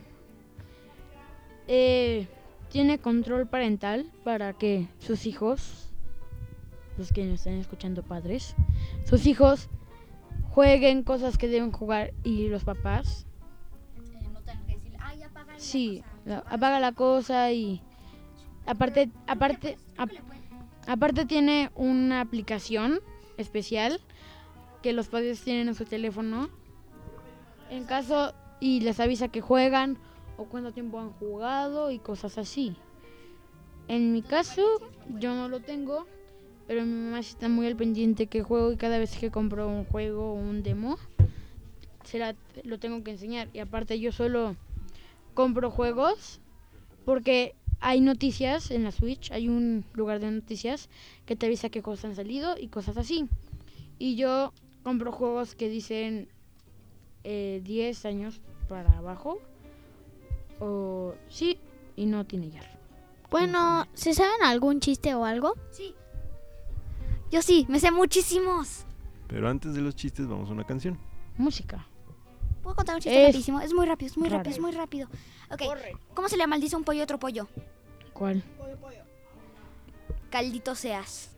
eh, tiene control parental para que sus hijos, los que nos están escuchando padres, sus hijos jueguen cosas que deben jugar y los papás, Eh, no tengan que decir, ay, apaga la sí, cosa". la- apaga la cosa y aparte, aparte, ap- aparte tiene una aplicación especial que los padres tienen en su teléfono en caso y les avisa que juegan o cuánto tiempo han jugado y cosas así. En mi caso yo no lo tengo, pero mi mamá sí está muy al pendiente que juego y cada vez que compro un juego o un demo, se la- lo tengo que enseñar. Y aparte yo solo compro juegos porque hay noticias en la Switch, hay un lugar de noticias que te avisa qué cosas han salido y cosas así. Y yo compro juegos que dicen eh, diez años para abajo, o sí, y no tiene ya. Bueno, ¿se saben algún chiste o algo? Sí. Yo sí, me sé muchísimos. Pero antes de los chistes vamos a una canción. Música. ¿Puedo contar un chiste Es rapidísimo? Es muy rápido, es muy raro. rápido, es muy rápido. Ok, ¿cómo se le maldice un pollo a otro pollo? ¿Cuál? Caldito seas.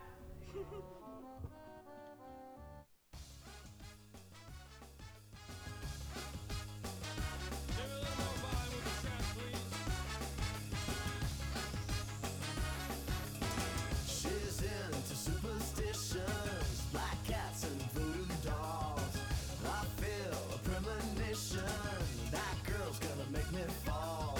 She's into superstitions, black cats and voodoo dolls. I feel a premonition, that girl's gonna make me fall.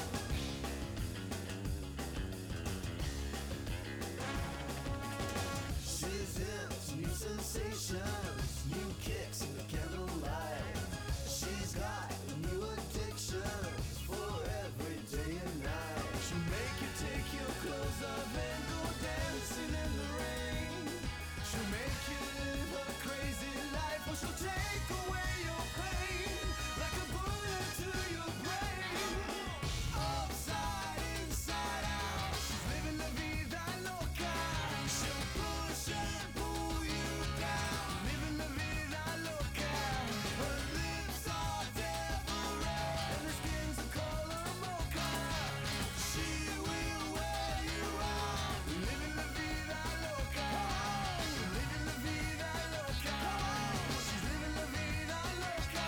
She's into new sensations, new kicks in the candlelight. She's got new addictions for every day and night. She'll make you take your clothes off and go dancing in the rain. She'll make you live a crazy life, or she'll take away your pain like a bullet to your brain. Upside, inside out, she's living la vida loca. She'll push and pull you down, living la vida loca. Her lips are devil red and her skin's the color mocha. She will wear you out, living la vida loca. Living la vida loca. She's living la vida loca.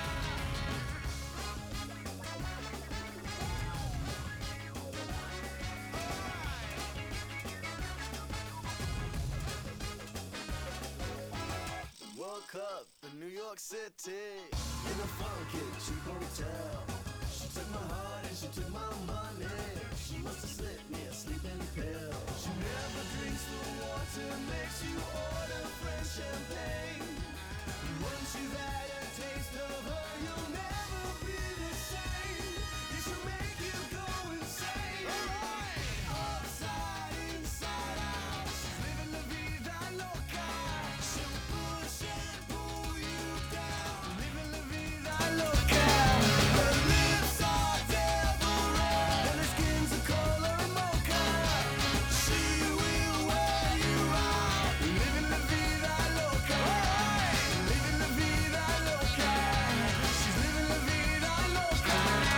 Woke up in New York City in a funky cheap hotel. She took my heart and she took my money. She must have slipped me a sleeping pill. She never drinks the water, makes you order French champagne. And once you've had a taste of her, you'll never be the same. Yeah, she'll make you go insane. Upside, inside out, she's living la vida loca. She'll push and pull you down, living la vida loca. Her lips are devil red and her skin's the color mocha. She will wear you out, living la vida loca. Living la vida loca. She's living la vida loca.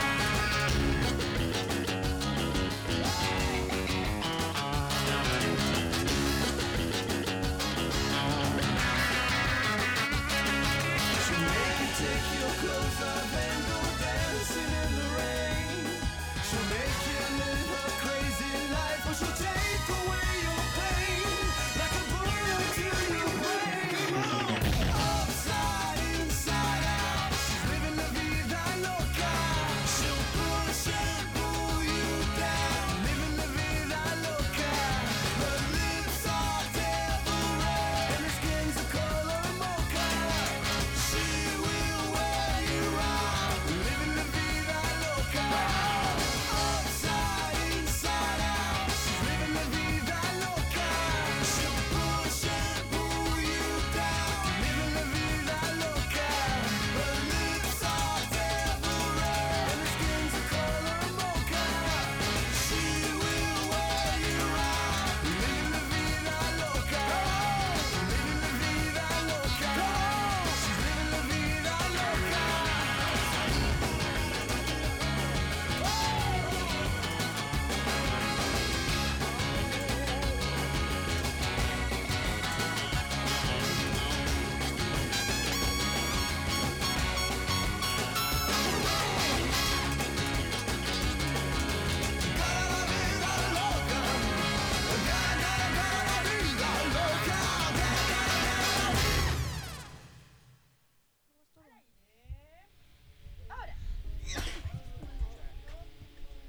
She'll make you take your clothes off and go dancing in the rain. She'll make you live a crazy life, or she'll take away your pain like a bullet to your brain. Upside, inside out, she's living la vida loca. She'll push and pull you down, living la vida loca. Her lips are devil red and her skin's the color mocha. She will wear you out, living la vida loca. Upside, inside out, she's living la vida loca. She'll push and pull you down, living la vida loca. Her lips are devil red and her skin's the color mocha. She will wear you out, living la vida loca. Living la vida loca. She's living la vida loca.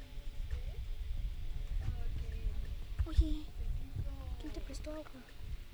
Oye, ¿quién te prestó agua?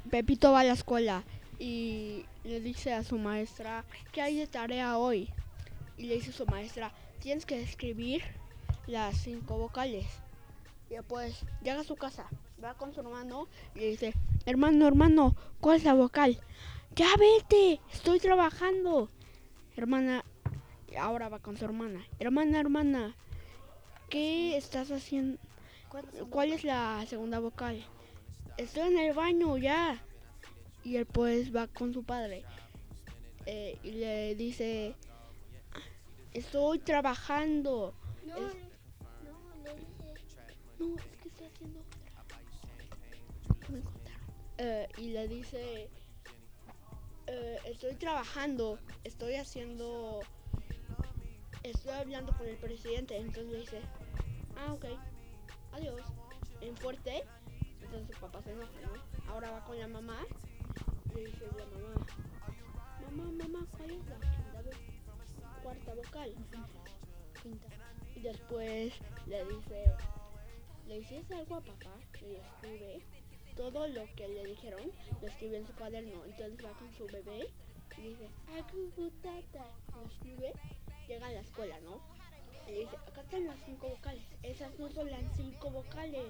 Pepito va a la escuela y le dice a su maestra, ¿qué hay de tarea hoy? Y le dice a su maestra, tienes que escribir las cinco vocales. Y después llega a su casa, va con su hermano y le dice, hermano, hermano, ¿cuál es la vocal? Ya vete, estoy trabajando. Hermana, ahora va con su hermana. Hermana, hermana, ¿qué estás haciendo? ¿Cuál es la segunda vocal? Estoy en el baño ya. Y él pues va con su padre eh, y le dice, estoy trabajando. No, Es- no, le dije. No, es que estoy haciendo otra. ¿Qué me contaron? Eh, y le dice, eh, estoy trabajando, estoy haciendo, estoy hablando con el presidente. Entonces le dice, ah, ok, adiós. En fuerte. Entonces su papá se enoja, ¿no? Ahora va con la mamá. Le dice la mamá, mamá, mamá, ¿cuál es la quinta vo- cuarta vocal? Quinta. Y después le dice, ¿le dices algo a papá? Le escribe todo lo que le dijeron, lo escribe en su cuaderno. Entonces va con su bebé y dice, agugutata, lo escribe, llega a la escuela, ¿no? Y le dice, acá están las cinco vocales, esas no son las cinco vocales.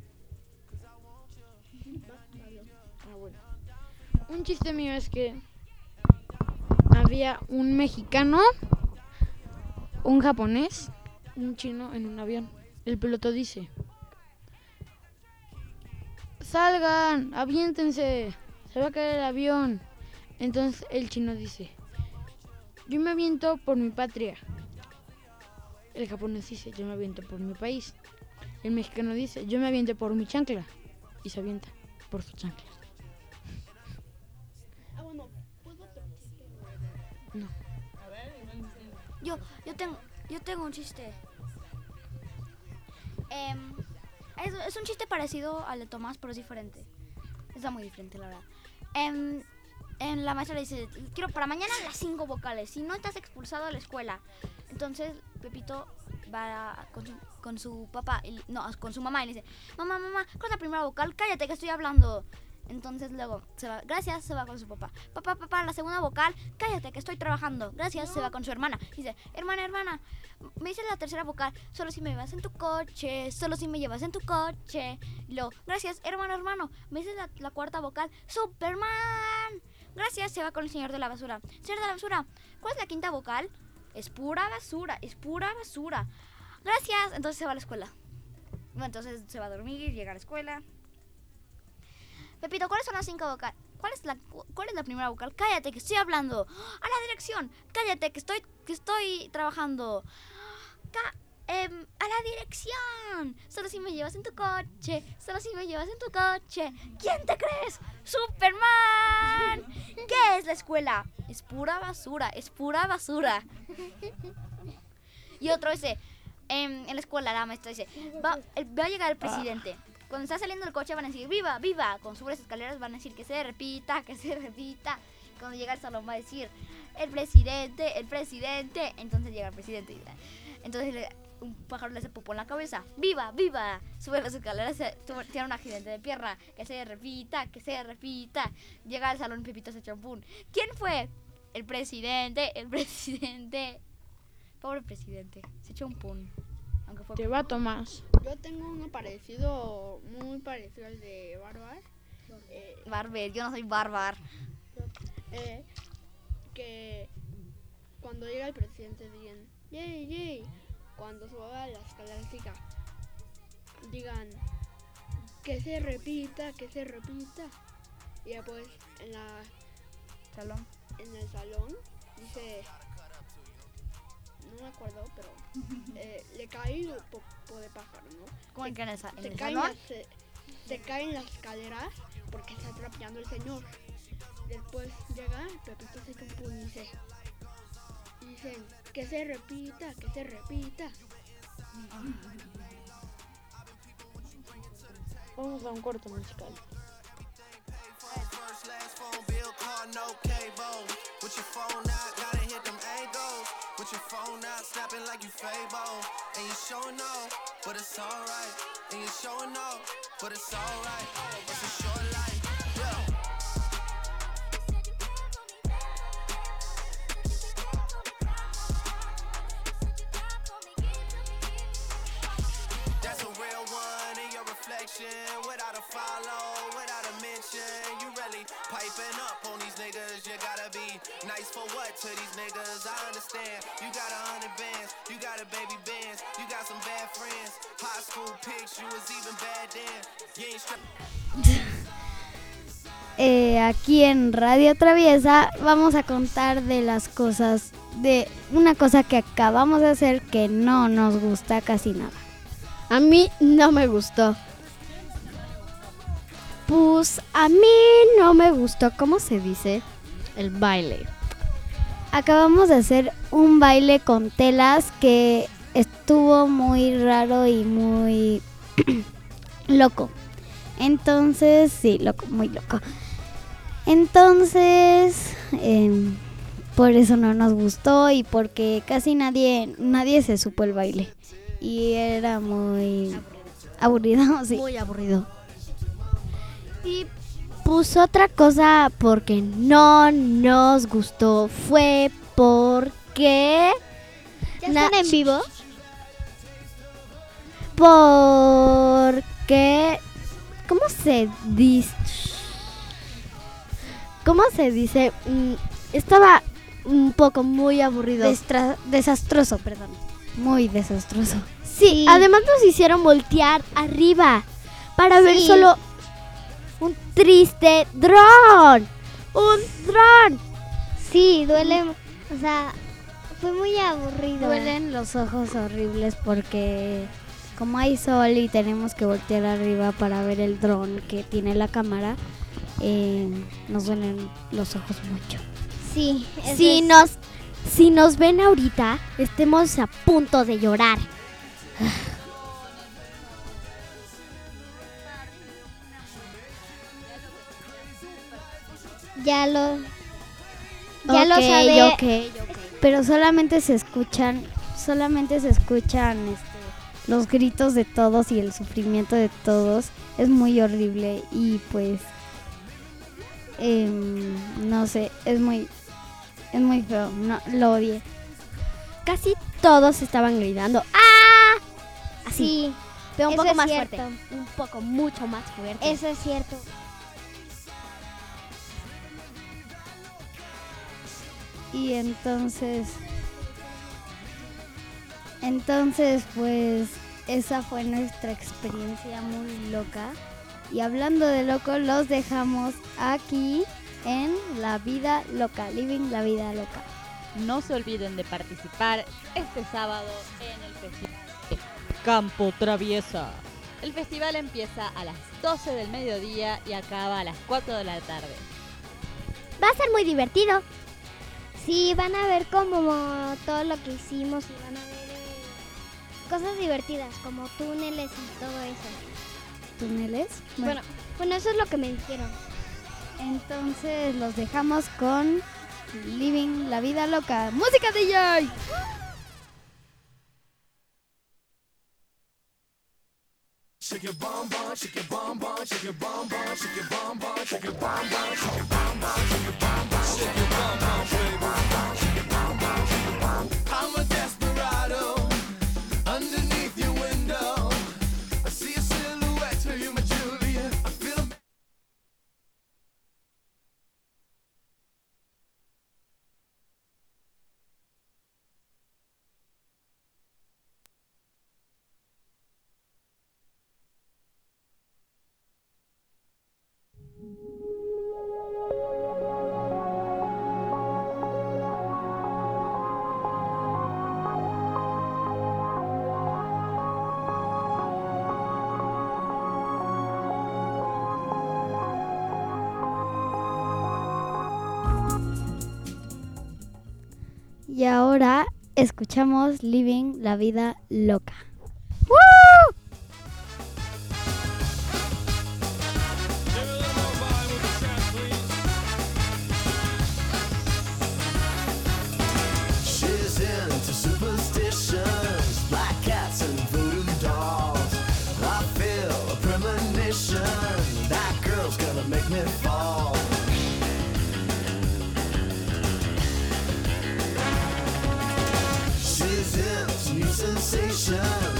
Va, Pablo. Ah, bueno. Un chiste mío es que había un mexicano, un japonés, un chino en un avión. El piloto dice, salgan, aviéntense, se va a caer el avión. Entonces el chino dice, yo me aviento por mi patria. El japonés dice, yo me aviento por mi país. El mexicano dice, yo me aviento por mi chancla. Y se avienta por su chancla. Ah, bueno, ¿puedo otro chiste? No. Yo, yo tengo, yo tengo un chiste. Em, es, es un chiste parecido al de Tomás, pero es diferente. Está muy diferente, la verdad. Em, en la maestra le dice, quiero para mañana las cinco vocales. Si no estás expulsado a la escuela. Entonces Pepito va con su, con su papá, y, no, con su mamá y le dice, mamá, mamá, ¿cuál es la primera vocal? Cállate que estoy hablando. Entonces luego se va, gracias, se va con su papá. Papá, papá, la segunda vocal, cállate que estoy trabajando. Gracias, se va con su hermana. Dice, hermana, hermana, me dices la tercera vocal, solo si me llevas en tu coche, solo si me llevas en tu coche. Y luego, gracias, hermano, hermano, me dices la, la cuarta vocal, Superman. Gracias, se va con el señor de la basura. Señor de la basura, ¿cuál es la quinta vocal? Es pura basura, es pura basura. Gracias, entonces se va a la escuela. Bueno, entonces se va a dormir, llega a la escuela. Pepito, ¿cuáles son las cinco vocales? ¿Cuál es la cuál es la primera vocal? Cállate que estoy hablando. A la dirección. Cállate que estoy que estoy trabajando. Ca em, a la dirección. Solo si me llevas en tu coche. Solo si me llevas en tu coche. ¿Quién te crees? Superman. ¿Qué es la escuela? Es pura basura, es pura basura. Y otro dice, em, en la escuela la maestra dice, va, el- va a llegar el presidente. Cuando está saliendo del coche van a decir, viva, viva. Cuando sube las escaleras van a decir que se repita, que se repita. Cuando llega al salón va a decir, el presidente, el presidente. Entonces llega el presidente. Y, entonces le- un pájaro le hace popó en la cabeza. Viva, viva. Sube las escaleras, se- tuvo- tiene un accidente de pierna. Que se repita, que se repita. Llega al salón, Pepito se echa un pun. ¿Quién fue? El presidente, el presidente. Pobre presidente, se echó un pun. Aunque fue Te va, Tomás. Yo tengo uno parecido, muy parecido al de Barbar. Eh, Barber, yo no soy Barbar. eh, que cuando llega el presidente digan, yay, yay. Cuando suba a la escalera diga, digan, que se repita, que se repita. Y después en la Salón. en el salón dice, no me acuerdo, pero eh, le cae un poco de pájaro, ¿no? ¿Cómo que en el, sa- en Se el caen, salón? las, se, se caen las escaleras porque está trapeando el señor. Después llega, Pepito se echa un puño y dice, y dicen, que se repita, que se repita. Vamos a un corto musical. First, last phone bill, car, no cable. With your phone out, gotta hit them angles. With your phone out, snapping like you Fable. And you showing off, but it's alright. And you showing off, but it's alright. It's a short life, yeah. follow without a mention. You really piping up on these niggas. You gotta be nice for what to these niggas? I understand. You got a hundred bands, you got a baby bands, you got some bad friends. High school pics, you was even bad then. You ain't stra- Eh, aquí en Radio Traviesa vamos a contar de las cosas, de una cosa que acabamos de hacer que no nos gusta casi nada. A mí no me gustó. Pues a mí no me gustó, ¿cómo se dice? El baile. Acabamos de hacer un baile con telas que estuvo muy raro y muy loco. Entonces, sí, loco, muy loco. Entonces, eh, por eso no nos gustó y porque casi nadie, nadie se supo el baile. Y era muy aburrido, sí. Muy aburrido. Y pues otra cosa porque no nos gustó fue porque... ¿Ya están en vivo? Porque... ¿Cómo se dice? ¿Cómo se dice? Mm, estaba un poco muy aburrido. Destra- desastroso, perdón. Muy desastroso. Sí, Sí. además nos hicieron voltear arriba para ver Sí. solo un triste dron. Un dron. Sí, duele, o sea, fue muy aburrido. Duelen los ojos horribles porque como hay sol y tenemos que voltear arriba para ver el dron que tiene la cámara, eh, nos duelen los ojos mucho. Sí, eso Si es- nos, si nos ven ahorita, estemos a punto de llorar. ya lo, ya lo Ok, sabe. ok, ok. Pero solamente se escuchan, solamente se escuchan este, los gritos de todos y el sufrimiento de todos. Es muy horrible y pues em, no sé, es muy, es muy feo. No, lo odié. Casi todos estaban gritando. ¡Ah! Así. Sí, Pero un eso poco es más cierto. fuerte. Un poco, mucho más fuerte. eso es cierto. Y entonces, entonces pues esa fue nuestra experiencia muy loca. Y hablando de loco, los dejamos aquí en La Vida Loca, Living la Vida Loca. No se olviden de participar este sábado en el festival Campo Traviesa. El festival empieza a las doce del mediodía y acaba a las cuatro de la tarde. Va a ser muy divertido. Sí, van a ver como todo lo que hicimos y van a ver eh, cosas divertidas como túneles y todo eso. ¿Túneles? Bueno, bueno, eso es lo que me dijeron. Entonces los dejamos con Living la Vida Loca. ¡Música D J! Shake your bum bum, shake your bum bum, shake your bum bum, shake your bum bum, shake your bum bum, shake your bum bum, shake your bum bum, shake your bum bum, baby. I'm a desperado underneath your window. I see a silhouette of you, my Julia. I feel. Y ahora escuchamos Living la Vida Loca. She's into superstitions, black cats and voodoo dolls. I feel a premonition, that girl's gonna make me fall. She's into new sensations,